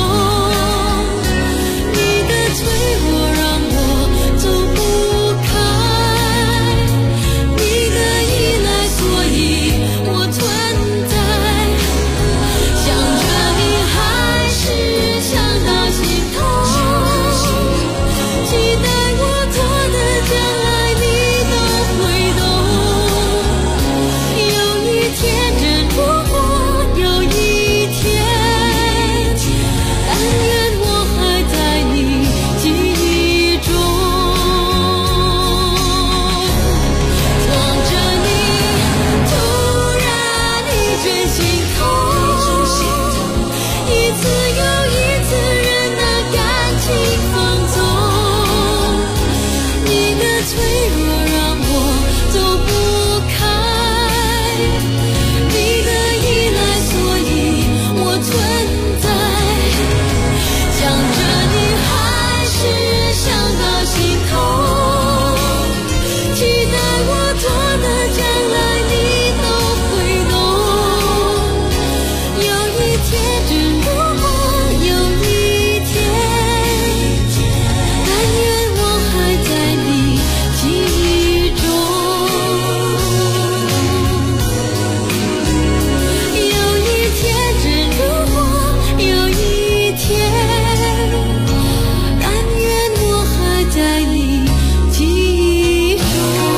你的脆弱让我走不开，你的依赖，所以我存在。想着你还是想到心痛，期待我做的将来你都会懂。有一天真如果有一天，但愿我还在你记忆中。望着你，突然一阵心痛，一次又一次人的感情放纵，你的脆弱让我走不开，你的依赖，所以我存在。想着你还是想到心痛，期待我做的将来你都会懂。有一天真如果有一天，但愿我还在你记忆中。有一天真如果有一天，但愿我还在你记忆中。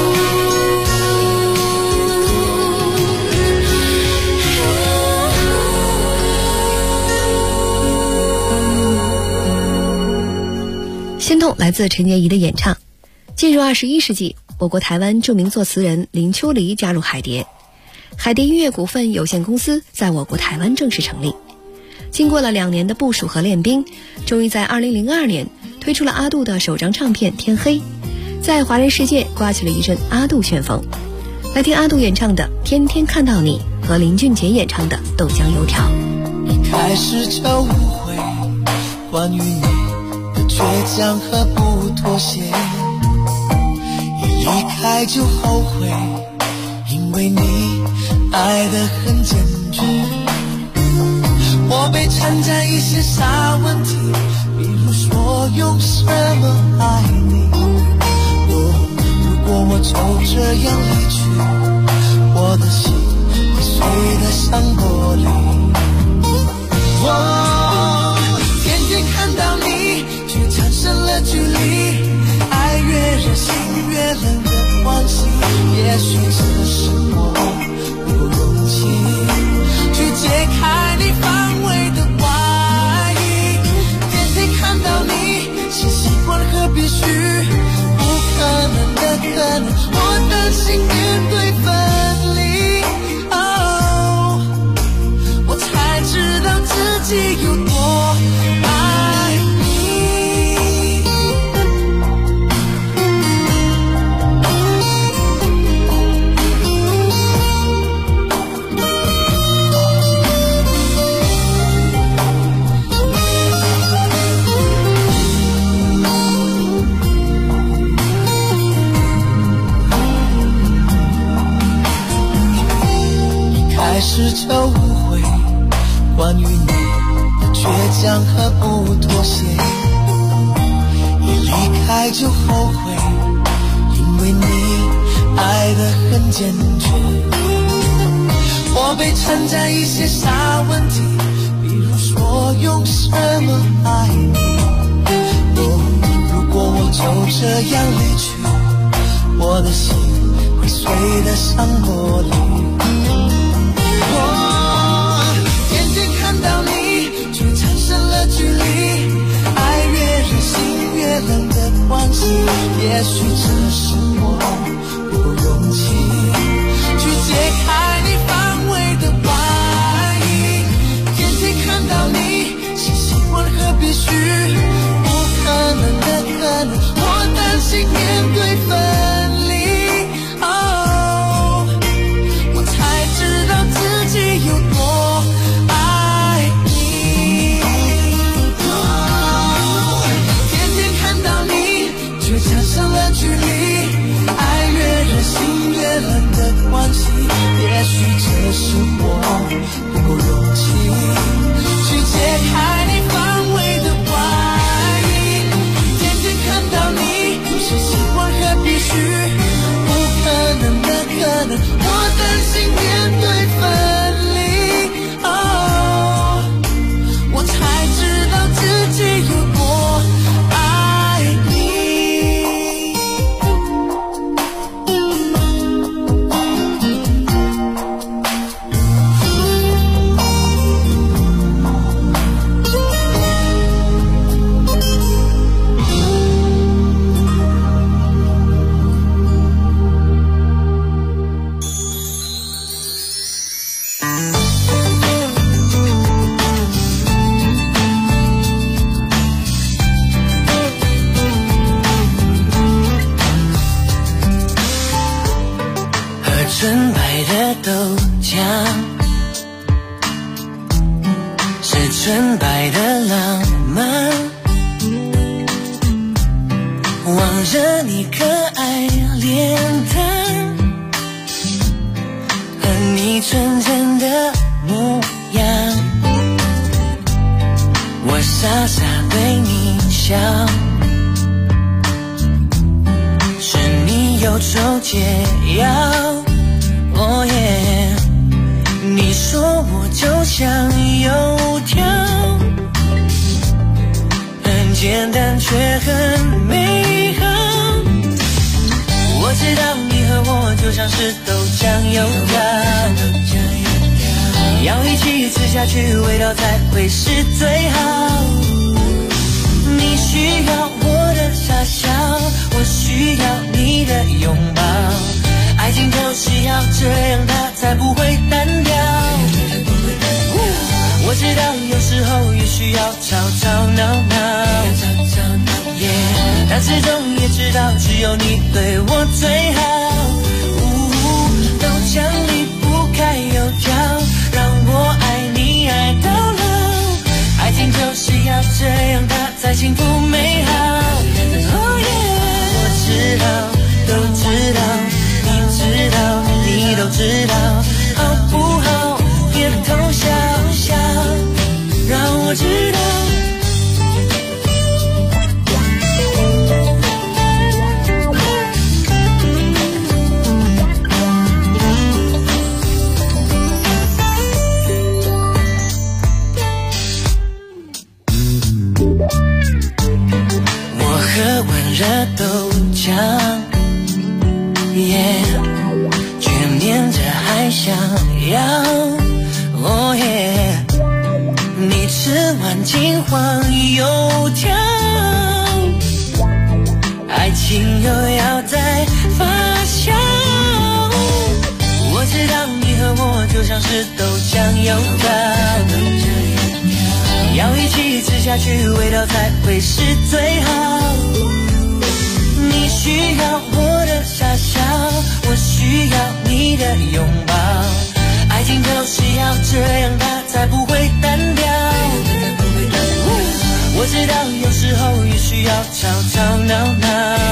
心痛来自陈洁仪的演唱。进入21世纪，我国台湾著名作词人林秋离加入海蝶，海蝶音乐股份有限公司在我国台湾正式成立。经过了2年的部署和练兵，终于在2002年推出了阿杜的首张唱片《天黑》，在华人世界刮起了一阵阿杜旋风。来听阿杜演唱的《天天看到你》和林俊杰演唱的《豆浆油条》。 一开始就误会关于你的倔强和不妥协，一离开就后悔，因为你爱得很坚决。我被缠在一些小问题，比如说用什么爱你。如果我就这样离去，我的心会碎得像玻璃。我天天看到你，却产生了距离，爱越热心越冷的关系。也许只是我没有勇气去解开你防卫的外衣。天天看到你，是习惯和必须，不可能的可能，我担心面对分离。我才知道自己有多爱你。一开始就误会关于你的倔强和不妥协，一离开就后悔，因为你爱得很坚决。我被缠在一些小问题，比如说用什么爱你。如果我就这样离去，我的心会碎得像玻璃。看到你，却产生了距离，爱越热心越冷的关系。也许只是我没有勇气去解开你防卫的外衣。天天看到你，是习惯和必须，不可能的可能，我担心面对分离。我才知道自己有多爱纯白的浪漫，望着你可爱脸蛋和你纯真的模样，我傻傻对你笑，是你忧愁解药。哦耶，你说我就像油条，很简单却很美好。我知道你和我就像是豆浆油条，要一起吃下去，味道才会是最好。你需要我的傻笑，我需要你的拥抱，爱情就是要这样，它才不会单调。我知道有时候也需要吵吵闹闹，但始终也知道只有你对我最好。豆浆离不开油条，让我爱你爱到老，爱情就是要这样，它才幸福美好。我知道，都知道，你知道，你都知道，好不好？别偷笑笑，让我知道。我喝温热豆浆，却念着还想要。哦耶，你吃完金黄油条，爱情又要再发酵。我知道你和我就像是豆浆油条，要一起吃下去，味道才会是最好。你需要我的傻笑，我需要你的拥抱，爱情就是要这样，它才不会单调。我知道有时候也需要吵吵闹闹，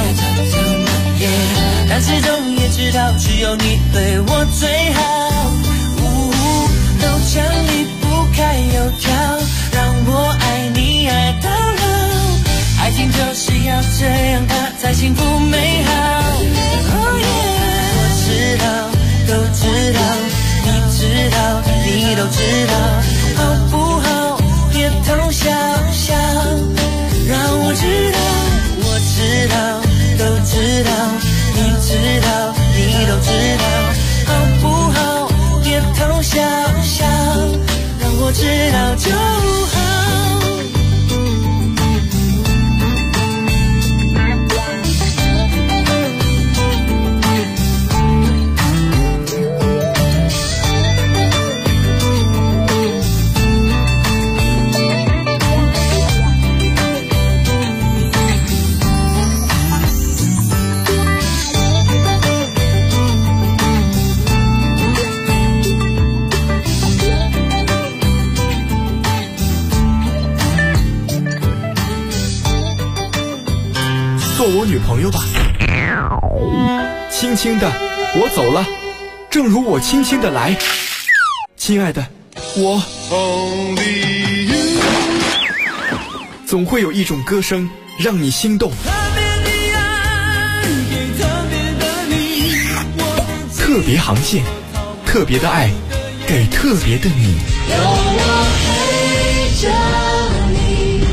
但始终也知道只有你对我最好。豆浆离不开油条，让我爱你爱到老，爱情就是要这样，它才幸福美好。我知道，都知道，你知道，你都知道，好不好？别偷笑笑，让我知道。我知道，都知道，你知道，你都知道，好不好？别偷笑笑，让我知道就好。 做我女朋友吧，轻轻的我走了，正如我轻轻的来，亲爱的，我总会有一种歌声让你心动，特别航线，特别的爱，给特别的你。有我陪着你。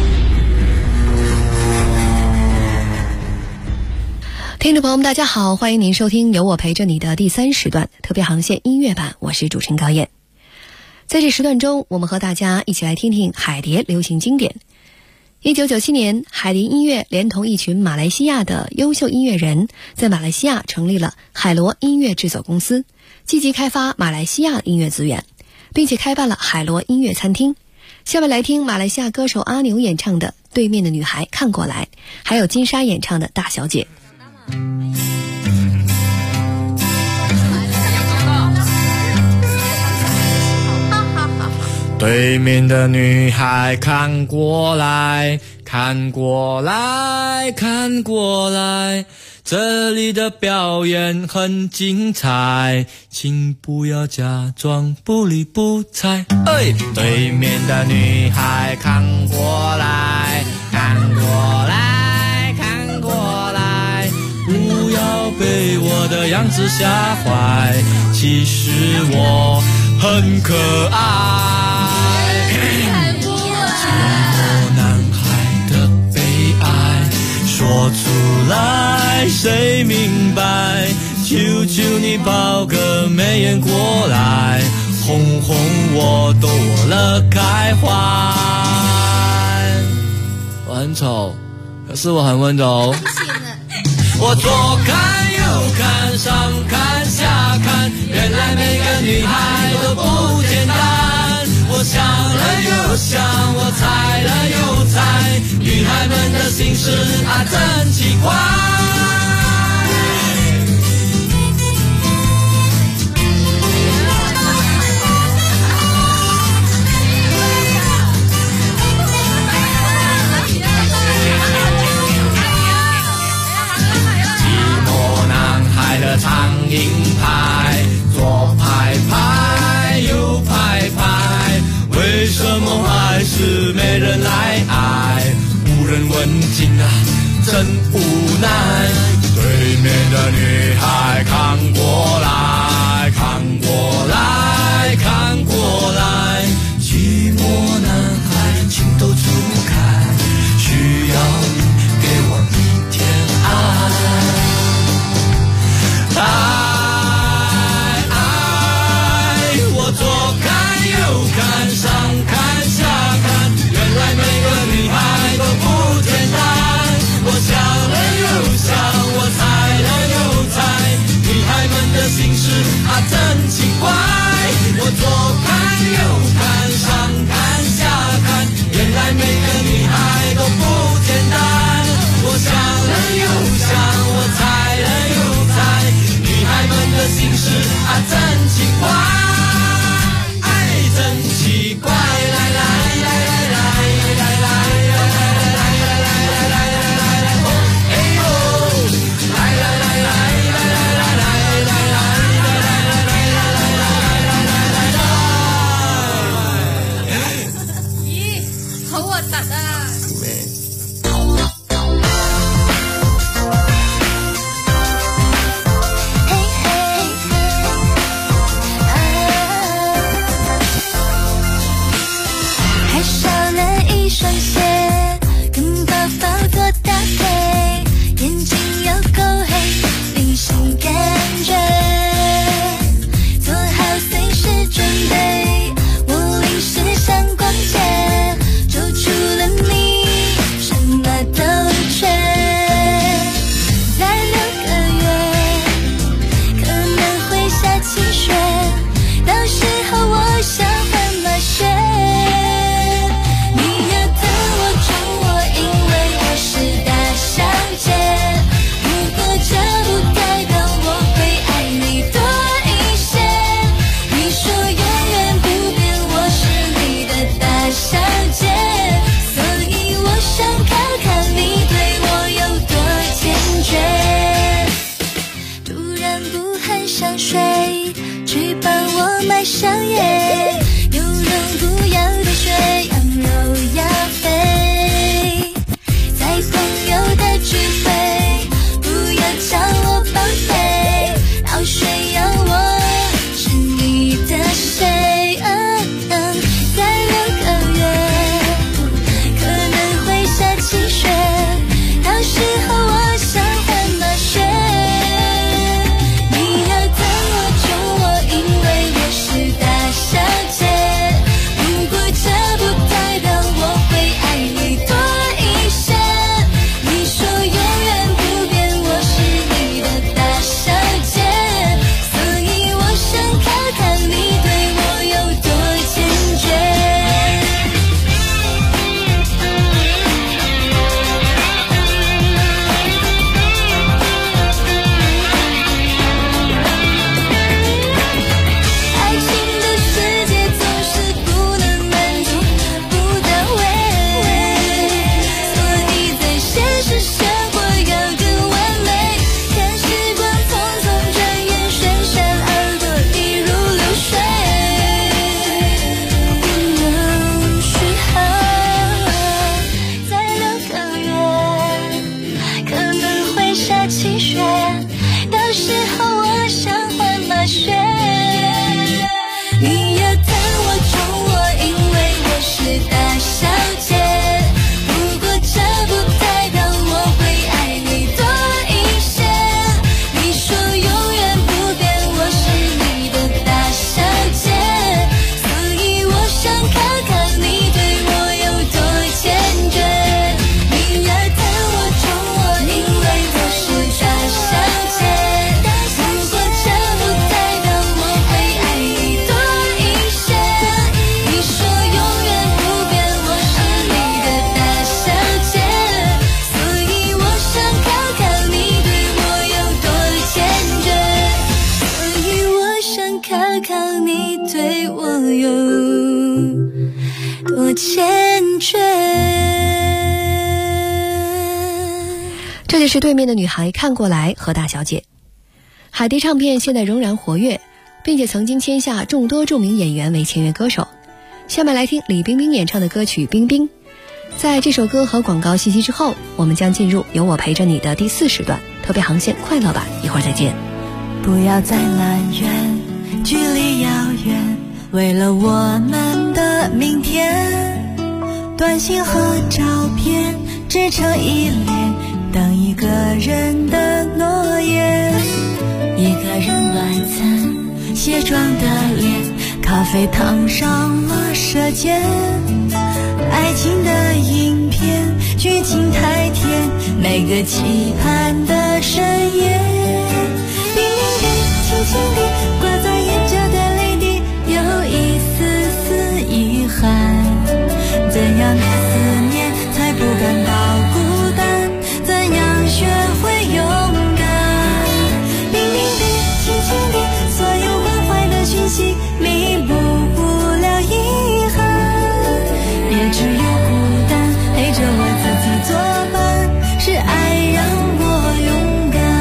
听众朋友们大家好，欢迎您收听由我陪着你的第3时段特别航线音乐版，我是主持人高燕。在这时段中，我们和大家一起来听听海蝶流行经典。1997年，海蝶音乐连同一群马来西亚的优秀音乐人，在马来西亚成立了海螺音乐制作公司，积极开发马来西亚音乐资源，并且开办了海螺音乐餐厅。下面来听马来西亚歌手阿牛演唱的《对面的女孩看过来》，还有金莎演唱的《大小姐》。 对面的女孩看过来，看过来，看过来，这里的表演很精彩，请不要假装不理不睬。对面的女孩看过来，看过来，看过来，不要被我的样子吓坏，其实我很可爱。寂寞男孩的悲哀说出来谁明白，求求你抛个媚眼过来，哄哄我躲了开怀。我很丑，可是我很温柔。我左看右看上看下看，原来每个女孩都不简单。我想了又想，我猜了又猜，女孩们的心事啊真奇怪。苍蝇拍，左拍拍，右拍拍，为什么还是没人来爱？无人问津啊，真无奈。对面的女孩看过来，看过来，看过来，寂寞男孩情窦初开，需要你给我一点爱。我左看右看上看下看，原来每个女孩都不简单。我想了又想，我猜了又猜，女孩们的心事啊真奇怪。我左看右看上看下看，原来每个女孩都不简单。我想了又想，我猜了又猜，女孩们的心事啊真奇怪，真奇怪，来来来来来来来来来来来来，哦哎呦，来来来来来来来来来来来来来来来来来。 咦，好核突啊！ 双鞋跟包包多搭配，眼睛有够黑，理性感觉，做好随时准备，我临时想逛街，就除了你什么都缺。再6个月可能会下起雪，到时候我想换马靴。 么缱绻。 这里是对面的女孩看过来和大小姐。海蝶唱片现在仍然活跃，并且曾经签下众多著名演员为签约歌手。下面来听李冰冰演唱的歌曲《冰冰》。在这首歌和广告信息之后，我们将进入有我陪着你的第4时段特别航线快乐版，一会儿再见。 不要再埋怨距离遥远，为了我们的明天，短信和照片织成一联，等一个人的诺言。一个人晚餐，卸妆的脸，咖啡烫伤了舌尖，爱情的影片剧情太甜，每个期盼的深夜。冰冰地轻轻地挂在眼角的泪滴，有一丝丝遗憾。怎样的思念才不感到孤单，怎样学会勇敢。冰冰地轻轻地，所有关怀的讯息弥补不了遗憾，也只有孤单陪着我自己作伴，是爱让我勇敢。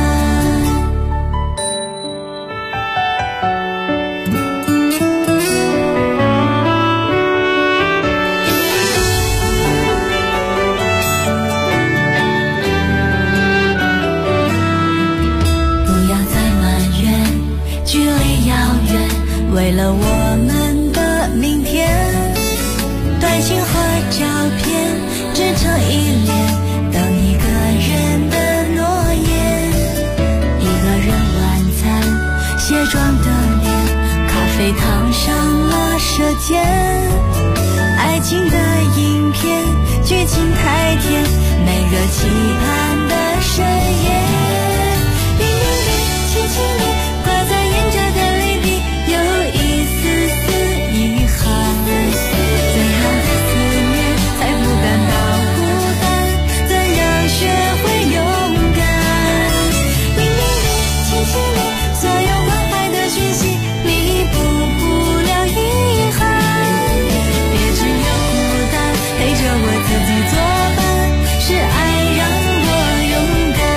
不要再埋怨距离遥远，为了我们的明天，短信和照片织成一联，等一个人的诺言。一个人晚餐，卸妆的脸，咖啡烫伤了舌尖，爱情的影片剧情太甜，每个期盼的深夜。冰冰地轻轻地挂在眼角的泪滴，有一丝丝遗憾。怎样的思念才不感到孤单，怎样学会勇敢。冰冰地轻轻地，所有关怀的讯息弥补不了遗憾，也只有孤单陪着我自己作伴，是爱让我勇敢。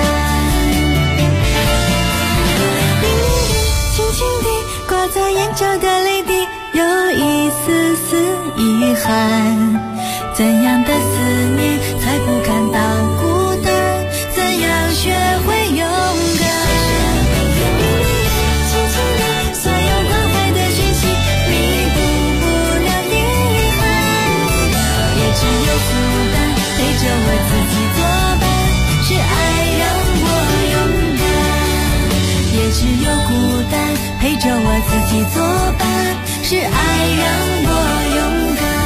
冰冰地轻轻地挂在眼角的泪滴，有一丝丝遗憾。怎样的思念才不感到孤单，怎样学会勇敢。冰冰地轻轻地，所有关怀的讯息弥补不了遗憾，也只有孤单陪着我自己作伴，是爱让我勇敢。也只有孤单陪着我自己作伴，是爱让我勇敢。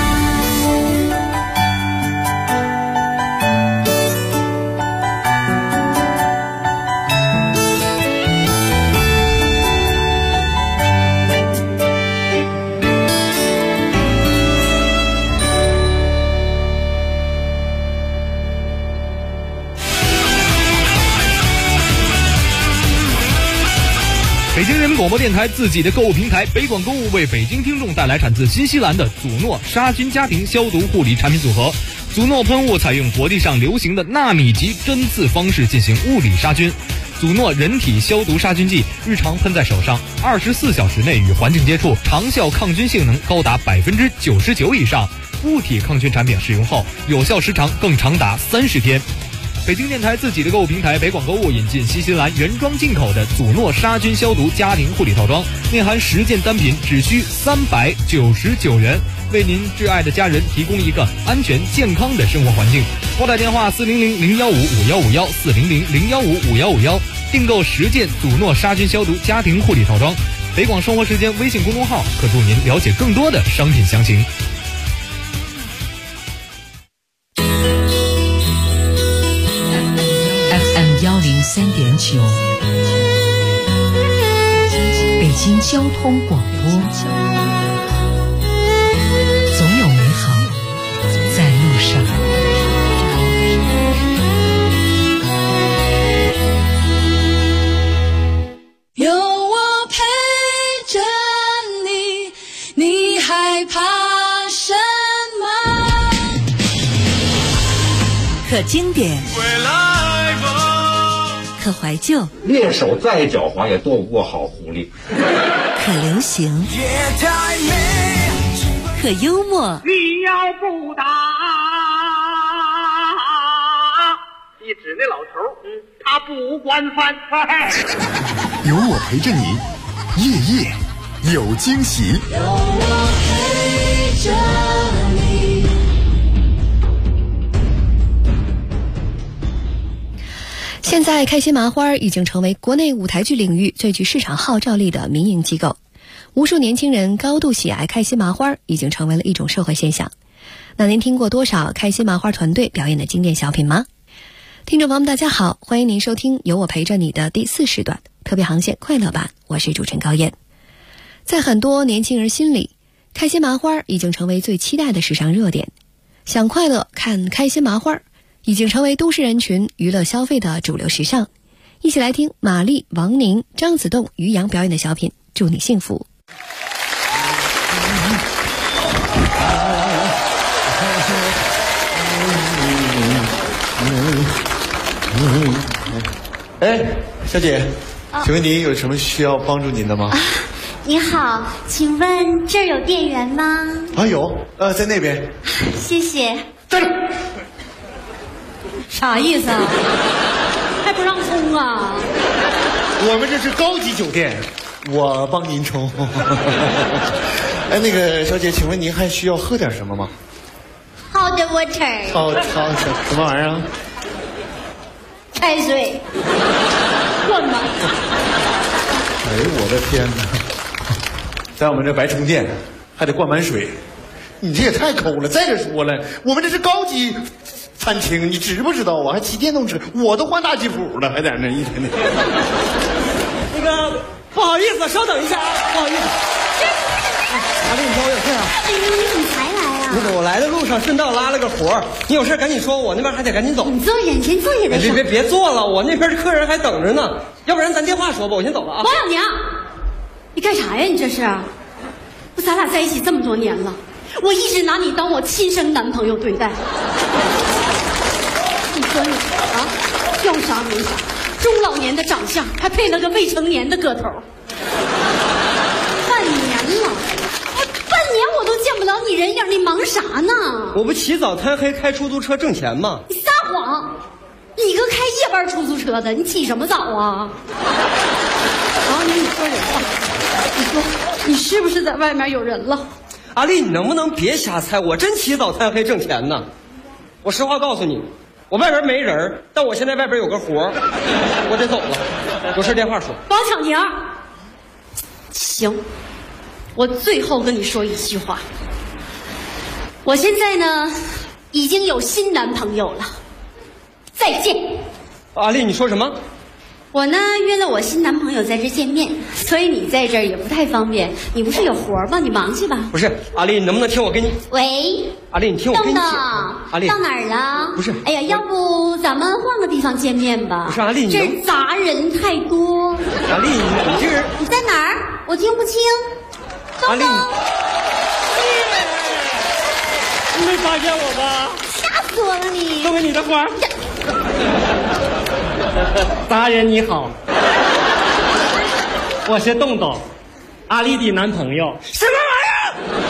北京人民广播电台自己的购物平台北广购物为北京听众带来产自新西兰的祖诺杀菌家庭消毒护理产品组合。祖诺喷雾采用国际上流行的纳米级针刺方式进行物理杀菌。祖诺人体消毒杀菌剂日常喷在手上，24小时内与环境接触，长效抗菌性能高达99%以上。物体抗菌产品使用后，有效时长更长达30天。北京电台自己的购物平台北广购物引进新西兰原装进口的祖诺杀菌消毒家庭护理套装，内含10件单品，只需399元，为您挚爱的家人提供一个安全健康的生活环境。拨打电话400-015-5151 400-015-5151，订购10件祖诺杀菌消毒家庭护理套装。北广生活时间微信公众号可助您了解更多的商品详情。 FM103.9，北京交通广播，总有美好在路上。 有我陪着你，你害怕什么？ 可经典， 回来吧。 可怀旧， 猎手再狡猾也躲不过好狐狸。 可流行，可幽默。 你要不打，一指那老头，他不惯犯。 有我陪着你，夜夜有惊喜。 有我陪着你。 现在开心麻花已经成为国内舞台剧领域最具市场号召力的民营机构，无数年轻人高度喜爱开心麻花，已经成为了一种社会现象。那您听过多少开心麻花团队表演的经典小品吗？听众朋友们大家好，欢迎您收听有我陪着你的第4时段特别航线快乐版，我是主持人高燕。在很多年轻人心里，开心麻花已经成为最期待的时尚热点，想快乐看开心麻花已经成为都市人群娱乐消费的主流时尚。一起来听马丽、王宁、张子栋、于洋表演的小品《祝你幸福》。 哎，小姐，请问您有什么需要帮助您的吗？ 你好，请问这儿有店员吗？ 啊，有，在那边。 谢谢。 站住！ 啥意思啊？还不让冲啊？ 我们这是高级酒店，我帮您冲。哎，那个小姐，请问您还需要喝点什么吗？ 好的 water。 好，什么玩意儿啊？ 开水。 灌满。 哎呦我的天哪！在我们这白充电，还得灌满水，你这也太抠了。再者说了，我们这是高级餐厅，你知不知道啊？还骑电动车，我都换大吉普了，还在那一天天。 那个不好意思，稍等一下啊，不好意思。阿丽，你找我有事啊？ 哎呦，你怎么才来啊？ 那个我来的路上顺道拉了个活儿，你有事赶紧说，我那边还得赶紧走。 你坐下，你先坐下再说。 别坐了，我那边客人还等着呢，要不然咱电话说吧，我先走了啊。 王小娘，你干啥呀？你这是？ 不，咱俩在一起这么多年了，我一直拿你当我亲生男朋友对待。你说你啊，要啥没啥，中老年的长相，还配了个未成年的个头。 半年了，半年我都见不着你人影，你忙啥呢？ 我不起早贪黑开出租车挣钱吗？ 你撒谎！你个开夜班出租车的，你起什么早啊？ 王宁，你说人话，你说你是不是在外面有人了？阿丽，你能不能别瞎猜？我真起早贪黑挣钱呢。我实话告诉你，我外边没人，但我现在外边有个活儿，我得走了。有事电话说。 王巧宁，行，我最后跟你说一句话，我现在呢已经有新男朋友了，再见。 阿丽，你说什么？ 我呢约了我新男朋友在这见面，所以你在这儿也不太方便。你不是有活吗？你忙去吧。 不是，阿丽，你能不能听我跟你？ 喂， 阿丽，你听我跟你讲。阿丽， 到哪儿了？ 不是， 哎呀，要不咱们换个地方见面吧？ 不是，阿丽，你这儿杂人太多。 阿丽，你这人你在哪儿？我听不清。 阿丽， 你没发现我吧？ 吓死我了你！ 送给你的花。达人你好，我是洞洞，阿丽的男朋友。什么玩意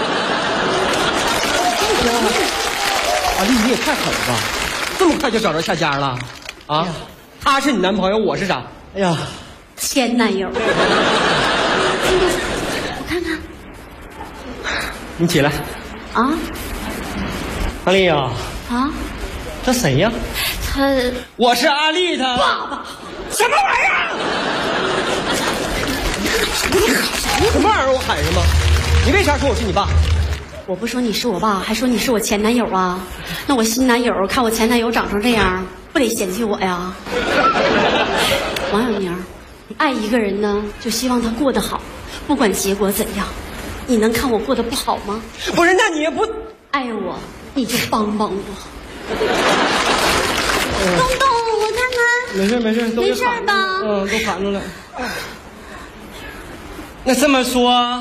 儿？阿丽，你也太狠了吧！这么快就找着下家了？啊？他是你男朋友，我是啥？哎呀， 前男友。我看看。 你起来。 啊？ 阿丽呀。 啊？ 这谁呀？我是阿丽的爸爸。 什么玩意儿？什么玩意儿？我喊什么？你为啥说我是你爸？ 我不说你是我爸，还说你是我前男友啊？那我新男友看我前男友长成这样，不得嫌弃我呀？王小宁，爱一个人呢，就希望他过得好，不管结果怎样。你能看我过得不好吗？ 不是，那你也不爱我，你就帮帮我。东东，我看看。 没事， 没事吧？ 都喊出来。那这么说，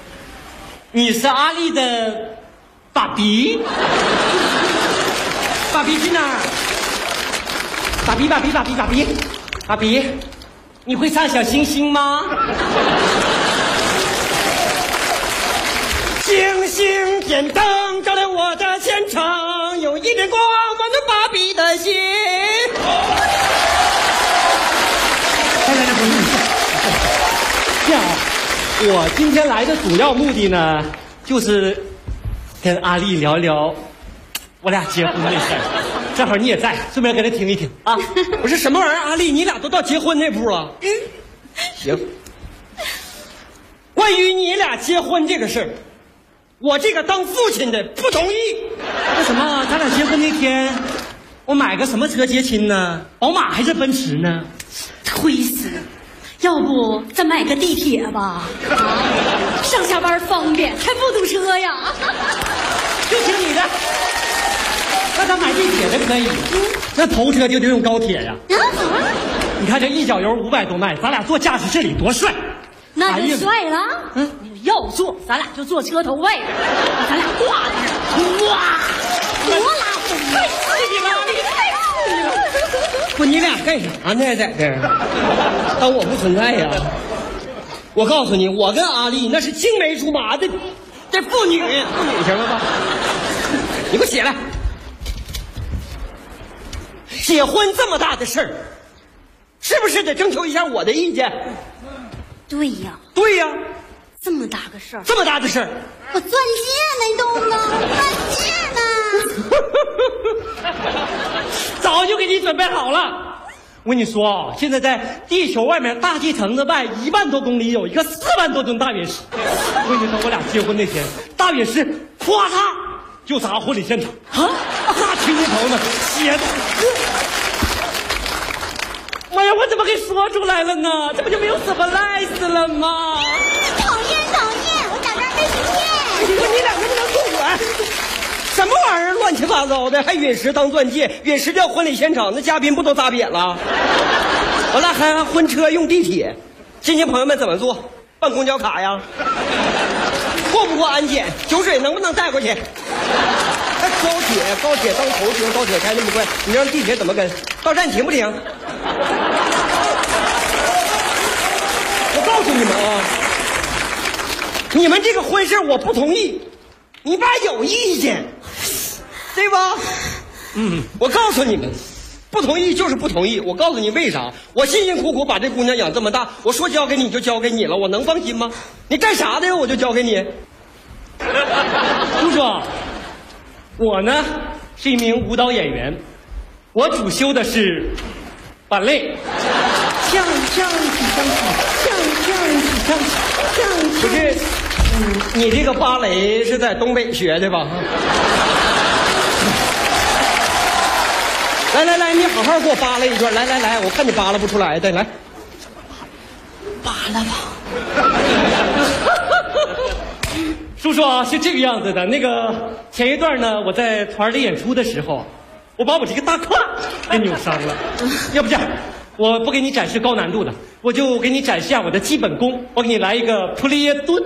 你是阿丽的爸比？ 爸比去哪儿？爸比，你会唱小星星吗？星星点灯照亮我的前程，有一点光温暖爸比的心。来，不是你这样，我今天来的主要目的呢，就是跟阿丽聊聊我俩结婚的事儿。正好你也在，顺便给他听一听啊。不是什么玩意儿，阿丽，你俩都到结婚那步了？行。关于你俩结婚这个事儿，我这个当父亲的不同意。那什么，咱俩结婚那天，我买个什么车接亲呢？宝马还是奔驰呢？ 推死！要不咱买个地铁吧？上下班方便，还不堵车呀？ 就听你的。那咱买地铁的可以，那头车就得用高铁呀。你看这一脚油500多迈，咱俩坐驾驶室里多帅！ 那就帅了。要坐，咱俩就坐车头位，咱俩挂着，哇，多拉风！太刺激了，你太刺激了！ 不，你俩干啥呢？在这儿当我不存在呀？我告诉你，我跟阿丽那是青梅竹马的，这妇女行了吧？你给我写来。结婚这么大的事儿，是不是得征求一下我的意见？ 对呀， 对呀， 这么大个事儿， 这么大的事儿， 我钻戒没动呢，钻戒呢， 早就给你准备好了。我跟你说啊，现在在地球外面大气层子外1万多公里有一个4万多吨大陨石。我跟你说，我俩结婚那天，大陨石咵嚓就砸婚礼现场啊！那亲戚朋友们血的，妈呀！我怎么给说出来了呢？这不就没有surprise了吗？ 讨厌！我打算被骗。 你说你俩能不能给我滚？什么玩意儿乱七八糟的，还陨石当钻戒，陨石掉婚礼现场，那嘉宾不都砸瘪了？完了还婚车用地铁，亲戚朋友们怎么做？办公交卡呀？过不过安检？酒水能不能带过去？还高铁当头行，高铁开那么快，你让地铁怎么跟？到站停不停？我告诉你们啊，你们这个婚事我不同意，你爸有意见，对吧？我告诉你们，不同意就是不同意。我告诉你为啥？我辛辛苦苦把这姑娘养这么大，我说交给你就交给你了，我能放心吗？你干啥的我就交给你。叔叔，我呢是一名舞蹈演员，我主修的是芭蕾。不是，你这个芭蕾是在东北学的吧？来，你好好给我扒拉一段。来，我看你扒拉不出来的，来， 扒拉吧。 叔叔啊，是这个样子的。那个前一段呢，我在团里演出的时候，我把我这个大胯给扭伤了。要不这样，我不给你展示高难度的，我就给你展示下我的基本功。我给你来一个普利耶蹲。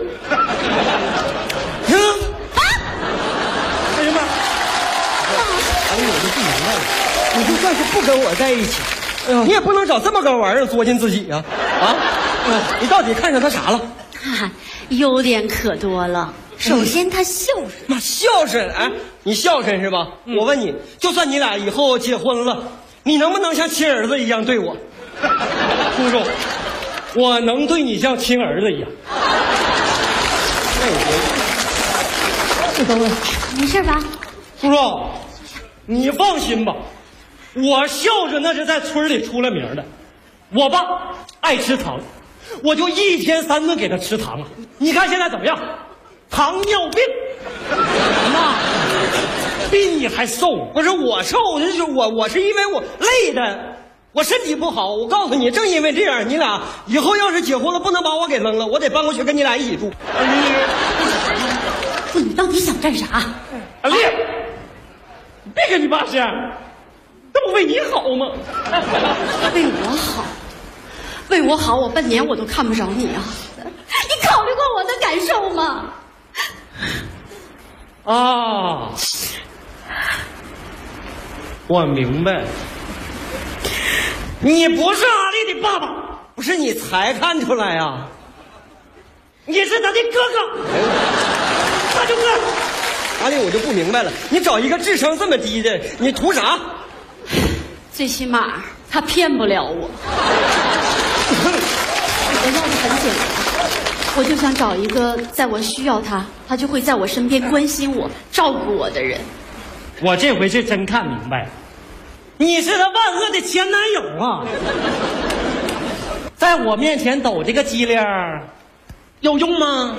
哎呀妈！我就不明白了，你就算是不跟我在一起，你也不能找这么个玩意儿作践自己呀！你到底看上他啥了？ 优点可多了。首先他孝顺， 妈孝顺，哎，你孝顺是吧？我问你，就算你俩以后结婚了，你能不能像亲儿子一样对我？叔叔，我能对你像亲儿子一样。那我觉得，等会儿， 没事吧？ 叔叔，你放心吧，我孝顺那是在村里出了名的。我爸爱吃糖，我就1天3顿给他吃糖啊。你看现在怎么样？糖尿病，那比你还瘦。不是我瘦，就是我是因为我累的，我身体不好。我告诉你，正因为这样，你俩以后要是结婚了，不能把我给扔了，我得搬过去跟你俩一起住。 不，你到底想干啥？ 阿丽，你别跟你爸这样，这不为你好吗？ 为我好，为我好，我半年我都看不着你啊！你考虑过我的感受吗？ 啊， 我明白，你不是阿丽的爸爸，不是你才看出来呀？你是他的哥哥，大舅哥。阿丽，我就不明白了，你找一个智商这么低的，你图啥？ 最起码他骗不了我。我要的很简单，我就想找一个在我需要他，他就会在我身边关心我、照顾我的人。 我这回是真看明白了，你是他万恶的前男友啊！在我面前抖这个机灵，有用吗？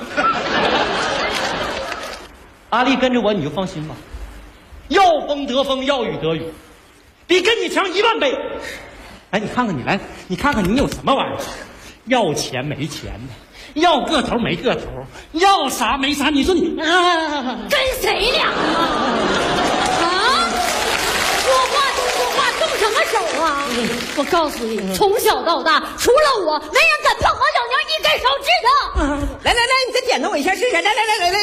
阿丽跟着我你就放心吧，要风得风，要雨得雨，比跟你强10000倍。哎，你看看你来，你看看你有什么玩意儿？要钱没钱的，要个头没个头，要啥没啥。你说你跟谁俩啊？说话动什么手啊？我告诉你，从小到大，除了我，没人敢碰我老娘一根手指头。 来，你再点头我一下试试。来，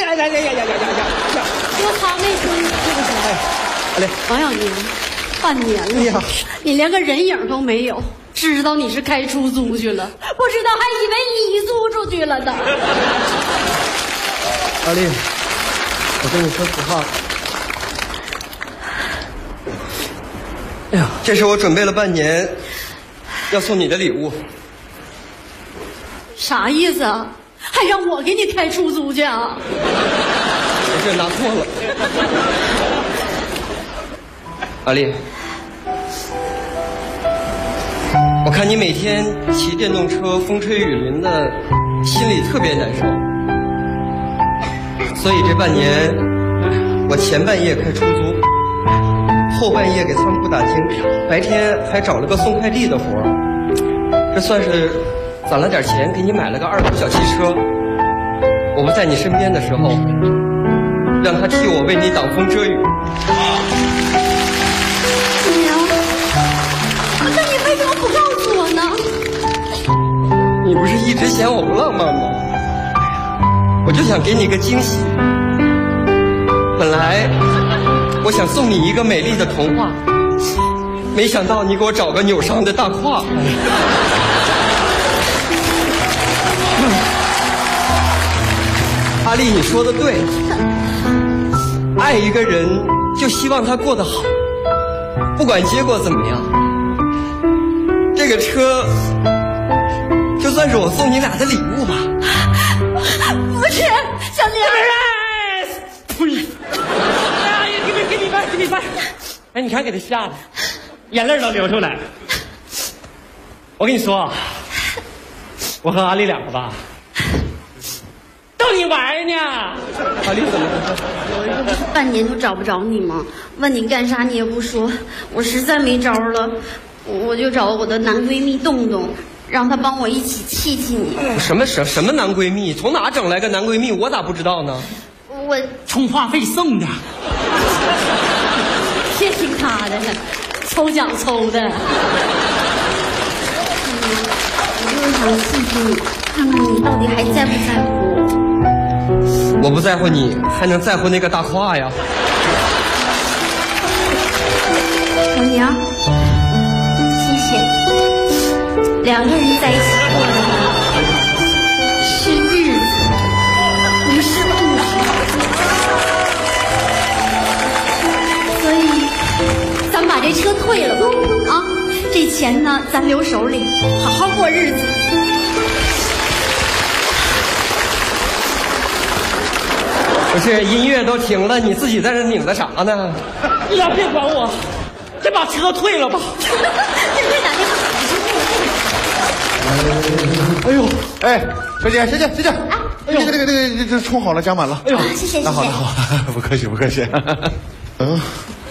说他没说你是不是？ 来， 王小宁，半年了，你连个人影都没有。知道你是开出租去了，不知道还以为你租出去了呢。 阿丽，我跟你说实话，哎呀，这是我准备了半年要送你的礼物。 啥意思啊？还让我给你开出租去啊？ 没事，拿错了。阿丽，我看你每天骑电动车风吹雨淋的，心里特别难受，所以这半年我前半夜开出租，后半夜给仓库打更，白天还找了个送快递的活儿，这算是攒了点钱给你买了个2手小汽车。我不在你身边的时候，让他替我为你挡风遮雨。 那你为什么不告诉我呢？ 你不是一直嫌我不浪漫吗？我就想给你个惊喜。本来我想送你一个美丽的童话，没想到你给我找个扭伤的大胯。阿丽，你说的对，爱一个人就希望他过得好，不管结果怎么样。这个车就算是我送你俩的礼物吧。 不是，小宁。 呸！哎呀，给你办！哎，你看给他吓的，眼泪都流出来了。我跟你说，我和阿丽两个吧，逗你玩呢。阿丽怎么了？ 我不是半年都找不着你吗？问你干啥你也不说，我实在没招了，我就找我的男闺蜜洞洞，让他帮我一起气气你。 什么男闺蜜？从哪整来个男闺蜜？我咋不知道呢？ 我充话费送的， 别听他的，抽奖抽的。我就是想气气你，看看你到底还在不在乎我。 我不在乎你，还能在乎那个大胯呀？ 小娘，谢谢。两个人在一起过的是日子，不是物质。所以，咱把这车退了吧，啊，这钱呢，咱留手里，好好过日子。 不是，音乐都停了，你自己在这拧的啥呢？你俩别管我，先把车退了吧。 这会打电话。 哎呦，哎，小姐，哎呦，那个，这充好了，加满了。 哎呦，谢谢。 那好，不客气。嗯，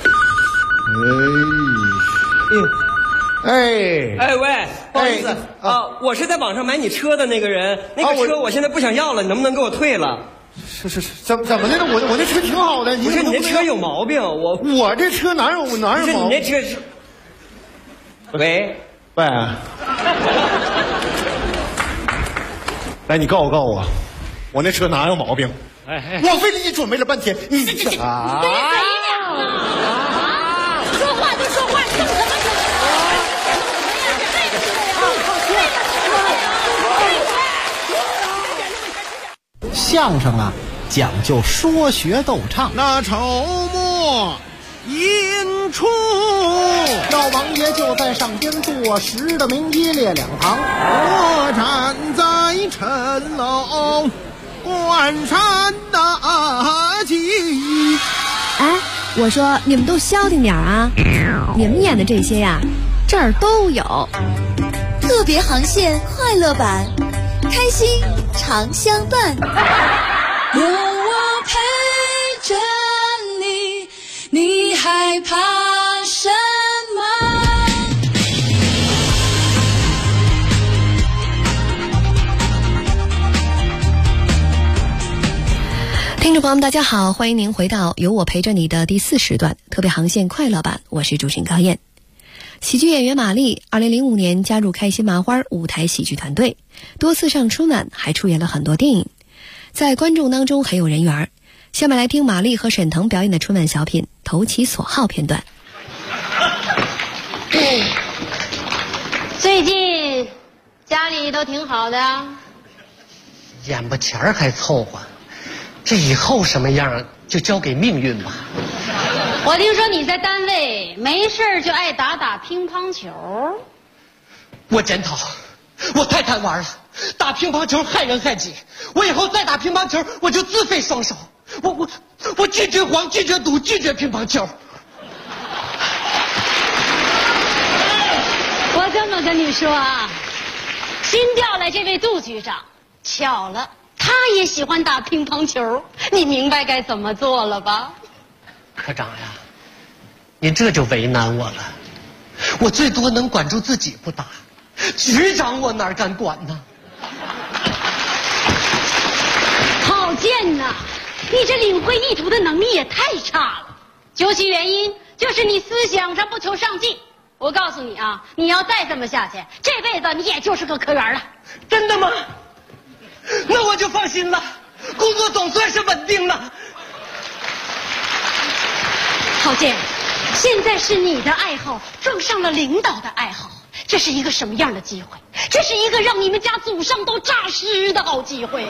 哎喂，不好意思啊，我是在网上买你车的那个人，那个车我现在不想要了，你能不能给我退了？ 是，怎么的呢？我这车挺好的， 不是你这车有毛病， 我这车哪有毛病？ 你那车是，喂， 来，你告诉我，我那车哪有毛病？我为了你准备了半天，你跟谁俩啊？说话就说相声啊，讲究说学逗唱。 那筹末引出， 赵王爷就在上边坐实的名一列两旁， 我站在城楼观山大吉。 哎，我说你们都消停点啊！你们演的这些呀，这儿都有。 特别航线快乐版，开心常相伴。 有我陪着你，你害怕什么？ 听众朋友们大家好，欢迎您回到有我陪着你的第4时段特别航线快乐版，我是主持人高燕。喜剧演员马丽2005年加入开心麻花舞台喜剧团队，多次上春晚，还出演了很多电影，在观众当中很有人缘。下面来听马丽和沈腾表演的春晚小品《投其所好》片段。 最近家里都挺好的， 眼巴前儿还凑合，这以后什么样就交给命运吧。 我听说你在单位没事就爱打乒乓球。 我检讨，我太贪玩了，打乒乓球害人害己。我以后再打乒乓球，我就自废双手。我拒绝黄，拒绝赌，拒绝乒乓球。 我这么跟你说啊，新调来这位杜局长，巧了，他也喜欢打乒乓球，你明白该怎么做了吧？ 科长呀，您这就为难我了。我最多能管住自己不打，局长我哪敢管呢？ 郝建呐，你这领会意图的能力也太差了。究其原因，就是你思想上不求上进。我告诉你啊，你要再这么下去，这辈子你也就是个科员了。 真的吗？那我就放心了，工作总算是稳定了。 郝建，现在是你的爱好撞上了领导的爱好，这是一个什么样的机会？这是一个让你们家祖上都诈尸的好机会。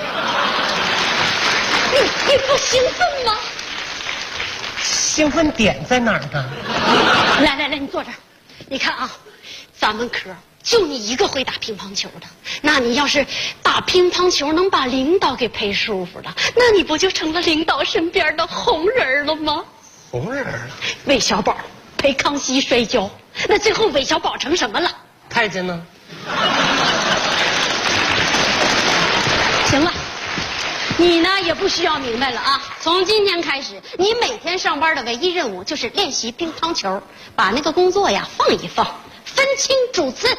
你不兴奋吗？ 兴奋点在哪儿呢？ 来，你坐这儿。你看啊，咱们科就你一个会打乒乓球的，那你要是打乒乓球能把领导给陪舒服了，那你不就成了领导身边的红人了吗？ 红人了。 韦小宝陪康熙摔跤，那最后韦小宝成什么了？ 太监呢？ 行了，你呢也不需要明白了啊！从今天开始，你每天上班的唯一任务就是练习乒乓球，把那个工作呀放一放，分清主次。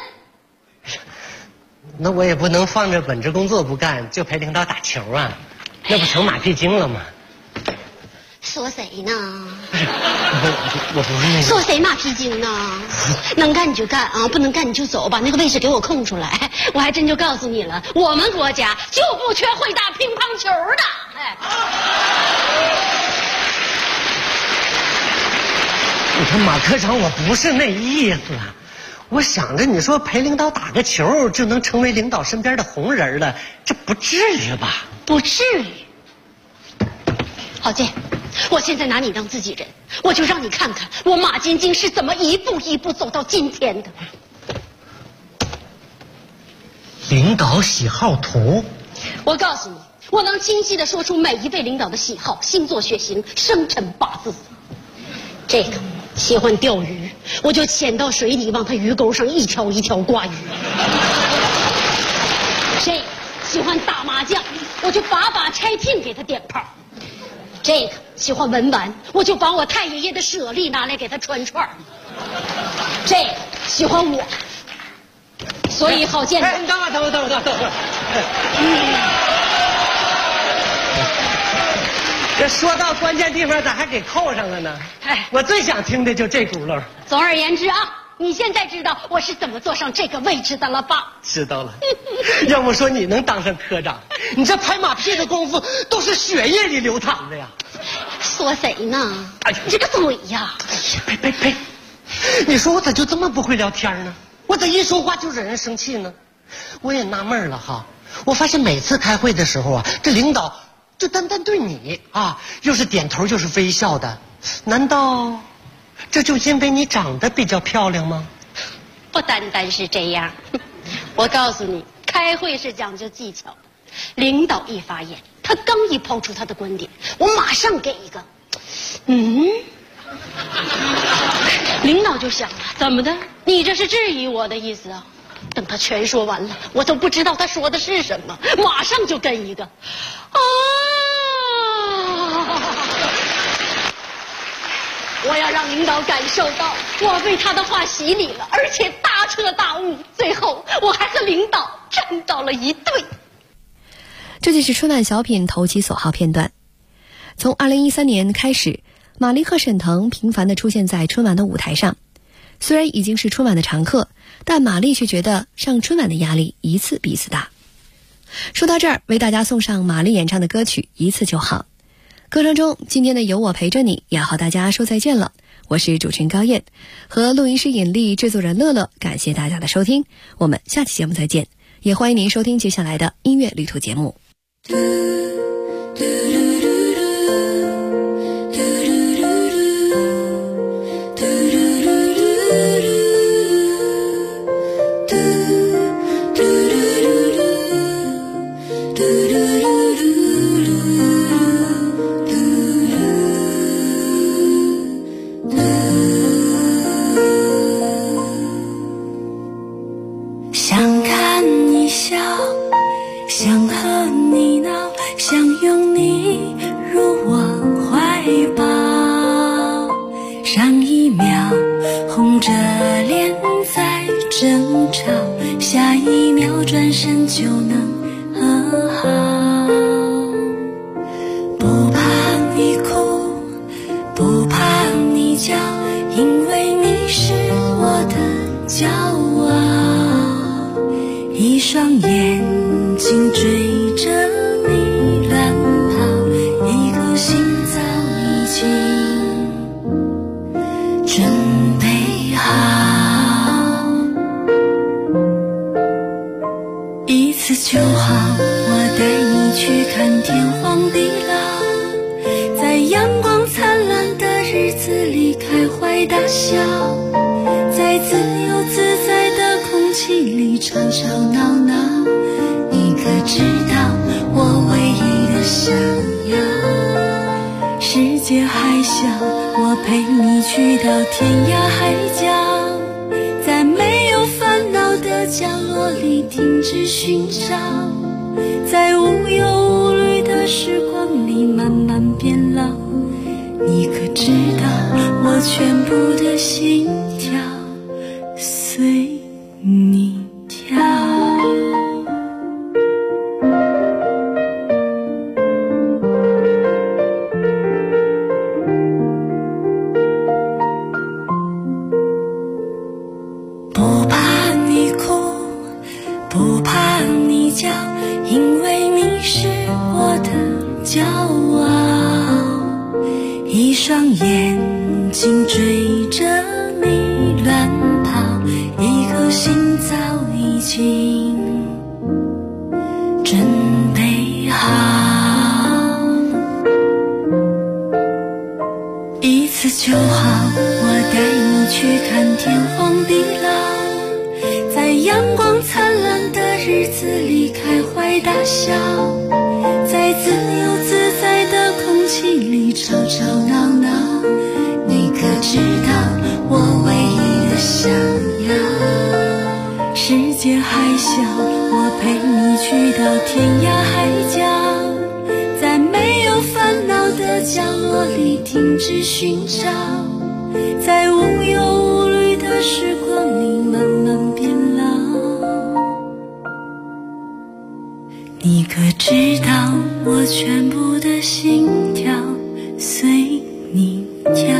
那我也不能放着本职工作不干，就陪领导打球啊，那不成马屁精了吗？ 说谁呢？ 我不是那个。 说谁马屁精呢？能干你就干啊，不能干你就走，把那个位置给我空出来。我还真就告诉你了，我们国家就不缺会打乒乓球的。哎， 你看马科长，我不是那意思啊。我想着你说陪领导打个球就能成为领导身边的红人了，这不至于吧？ 不至于。郝建，我现在拿你当自己人，我就让你看看我马晶晶是怎么一步一步走到今天的。 领导喜好图， 我告诉你，我能清晰地说出每一位领导的喜好、星座、血型、生辰八字。这个喜欢钓鱼，我就潜到水里往他鱼钩上一条一条挂鱼。这个喜欢打麻将，我就把把拆听给他点炮。这个喜欢文玩，我就把我太爷爷的舍利拿来给他穿串。这个喜欢我，所以郝建， 你等会儿。这说到关键地方咋还给扣上了呢？我最想听的就这轱辘。 总而言之啊，你现在知道我是怎么坐上这个位置的了吧？ 知道了。要不说你能当上科长，你这拍马屁的功夫都是血液里流淌的呀。 说谁呢？哎，你这个嘴呀！ 呸！你说我咋就这么不会聊天呢？我咋一说话就惹人生气呢？我也纳闷了哈，我发现每次开会的时候啊，这领导就单单对你啊，又是点头又是微笑的，难道这就因为你长得比较漂亮吗？ 不单单是这样，我告诉你，开会是讲究技巧。领导一发言，他刚一抛出他的观点，我马上给一个领导就想了，怎么的？你这是质疑我的意思啊？等他全说完了，我都不知道他说的是什么，马上就跟一个我要让领导感受到我被他的话洗礼了，而且大彻大悟，最后我还和领导站到了一队。 这就是春晚小品投其所好片段。从2013年开始，马丽和沈腾频繁地出现在春晚的舞台上。虽然已经是春晚的常客，但马丽却觉得上春晚的压力一次比一次大。说到这儿，为大家送上马丽演唱的歌曲《一次就好》。歌声中，今天的有我陪着你要和大家说再见了。我是主持人高燕，和录音师尹丽、制作人乐乐，感谢大家的收听，我们下期节目再见。也欢迎您收听接下来的音乐旅途节目。 想看你笑，想和你闹，想拥你入我怀抱。上一秒红着脸在争吵，下一秒转身就能和好。不怕你哭，不怕你叫，因为你是我的骄傲。一双眼睛追着你乱跑，一颗心早已经准备好。一次就好，我带你去看天荒地老，在阳光灿烂的日子里开怀大笑，在自由自在的空气里吵吵闹闹。你可知道我唯一的想要？世界还小，我陪你去到天涯海角，在没有烦恼的角落里停止寻找，在无忧无虑的时光里慢慢变老。你可知道我全部的心跳随你跳？不怕你哭，不怕你叫，因为你是我的骄傲。一双眼睛追着你乱跑，一颗心早已经准备好。一次就好，我带你去看天荒地老，在阳光灿烂的日子里开怀大笑，在自由自在的空气里吵吵闹闹。你可知道我唯一的想要？世界还小，我陪你去到天涯海角，在没有烦恼的角落里停止寻找，在无忧无虑的时光里慢慢变老。你可知道我全部的心跳随你跳？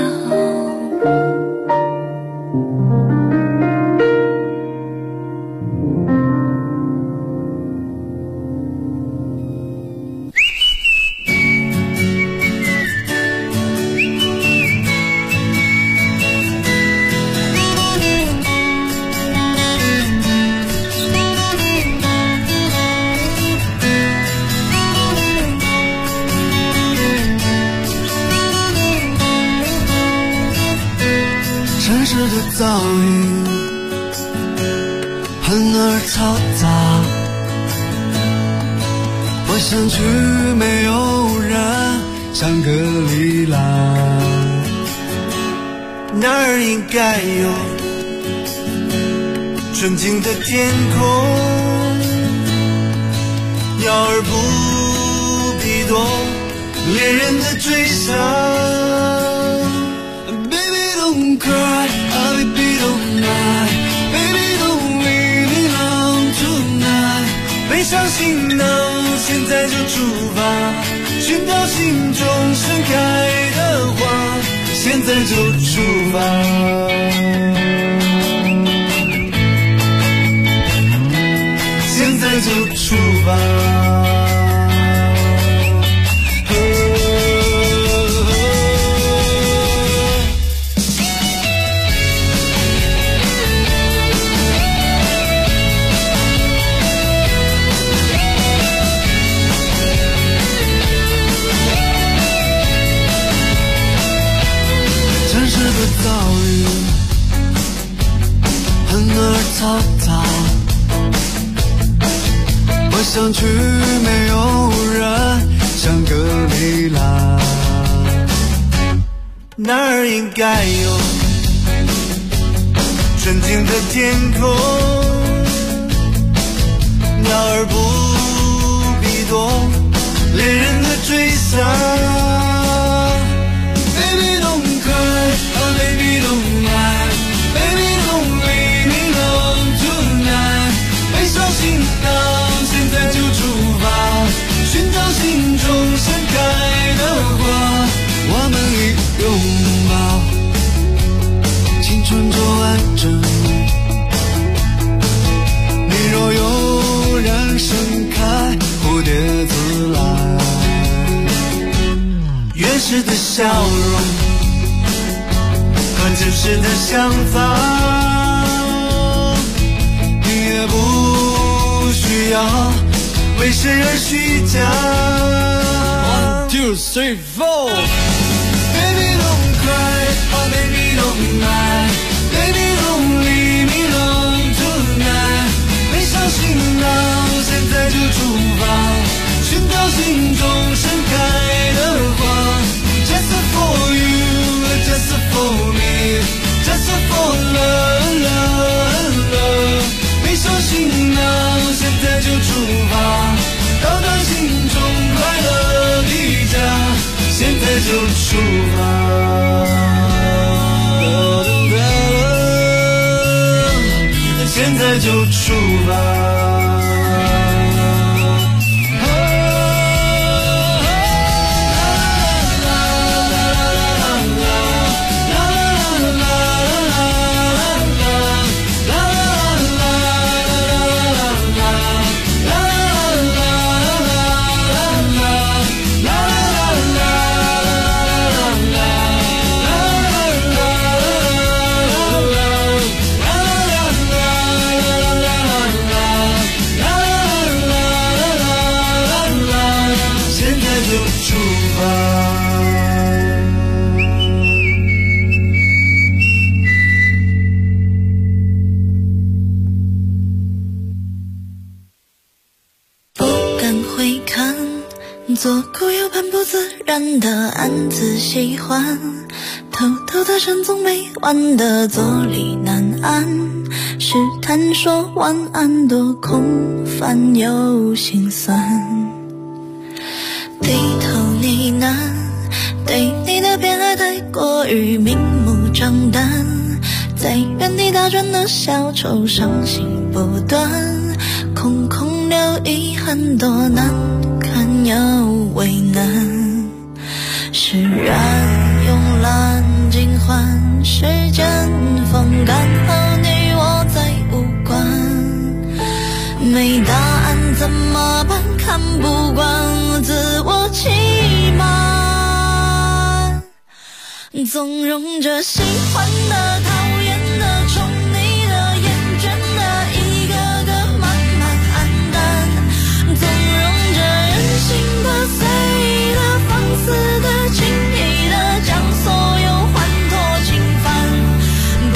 城市的噪音很而嘈杂，我想去没有人香格里拉，那儿应该有纯净的天空，鸟儿不必多恋人的追想。Baby don't cry, oh baby don't cry, baby don't leave me alone tonight。背上行囊，现在就出发，寻找心中盛开的花，现在就出发。现在就出发。城市的噪音很而嘈杂，我想去没有人香格里拉，那儿应该有纯净的天空，鸟儿不必多恋人的追想。Baby don't cry, oh baby don't lie, baby don't leave me alone tonight。背上行囊，现在就出发，寻找心中盛开的花，我们一拥抱，青春就完整。你若有人盛开，蝴蝶自来。原始的笑容和真实的想法，你也不需要为谁而虚假。1, 2, 3, 4 Baby don't cry, oh baby don't lie, baby don't leave me alone tonight。背上行囊，现在就出发，寻找心中盛开的花。Just for you, just for me, just for love, love, love。背上行囊，现在就出发，到达心中快乐的家，现在就出发。现在就出发。 左顾右盼不自然的暗自喜欢，偷偷的深总没完的坐立难安，试探说晚安多空泛又心酸，低头呢喃，对你的偏爱太过于明目张胆，在原地打转的小丑伤心不断，空空留遗憾多难看又为难，释然慵懒尽欢，时间风干和你我再无关，没答案怎么办？看不惯自我欺瞒，纵容着喜欢的讨厌的宠你的厌倦的一个个慢慢黯淡，纵容着任性的随的放肆的轻易的将所有欢脱侵犯，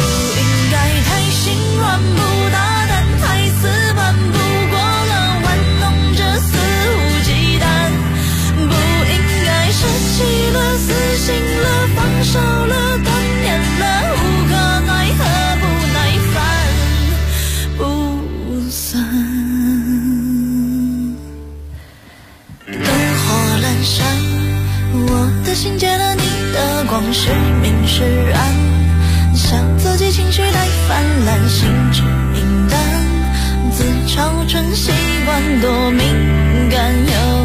光是明是暗，想自己情绪太泛滥，心知明淡，自嘲成习惯，多敏感又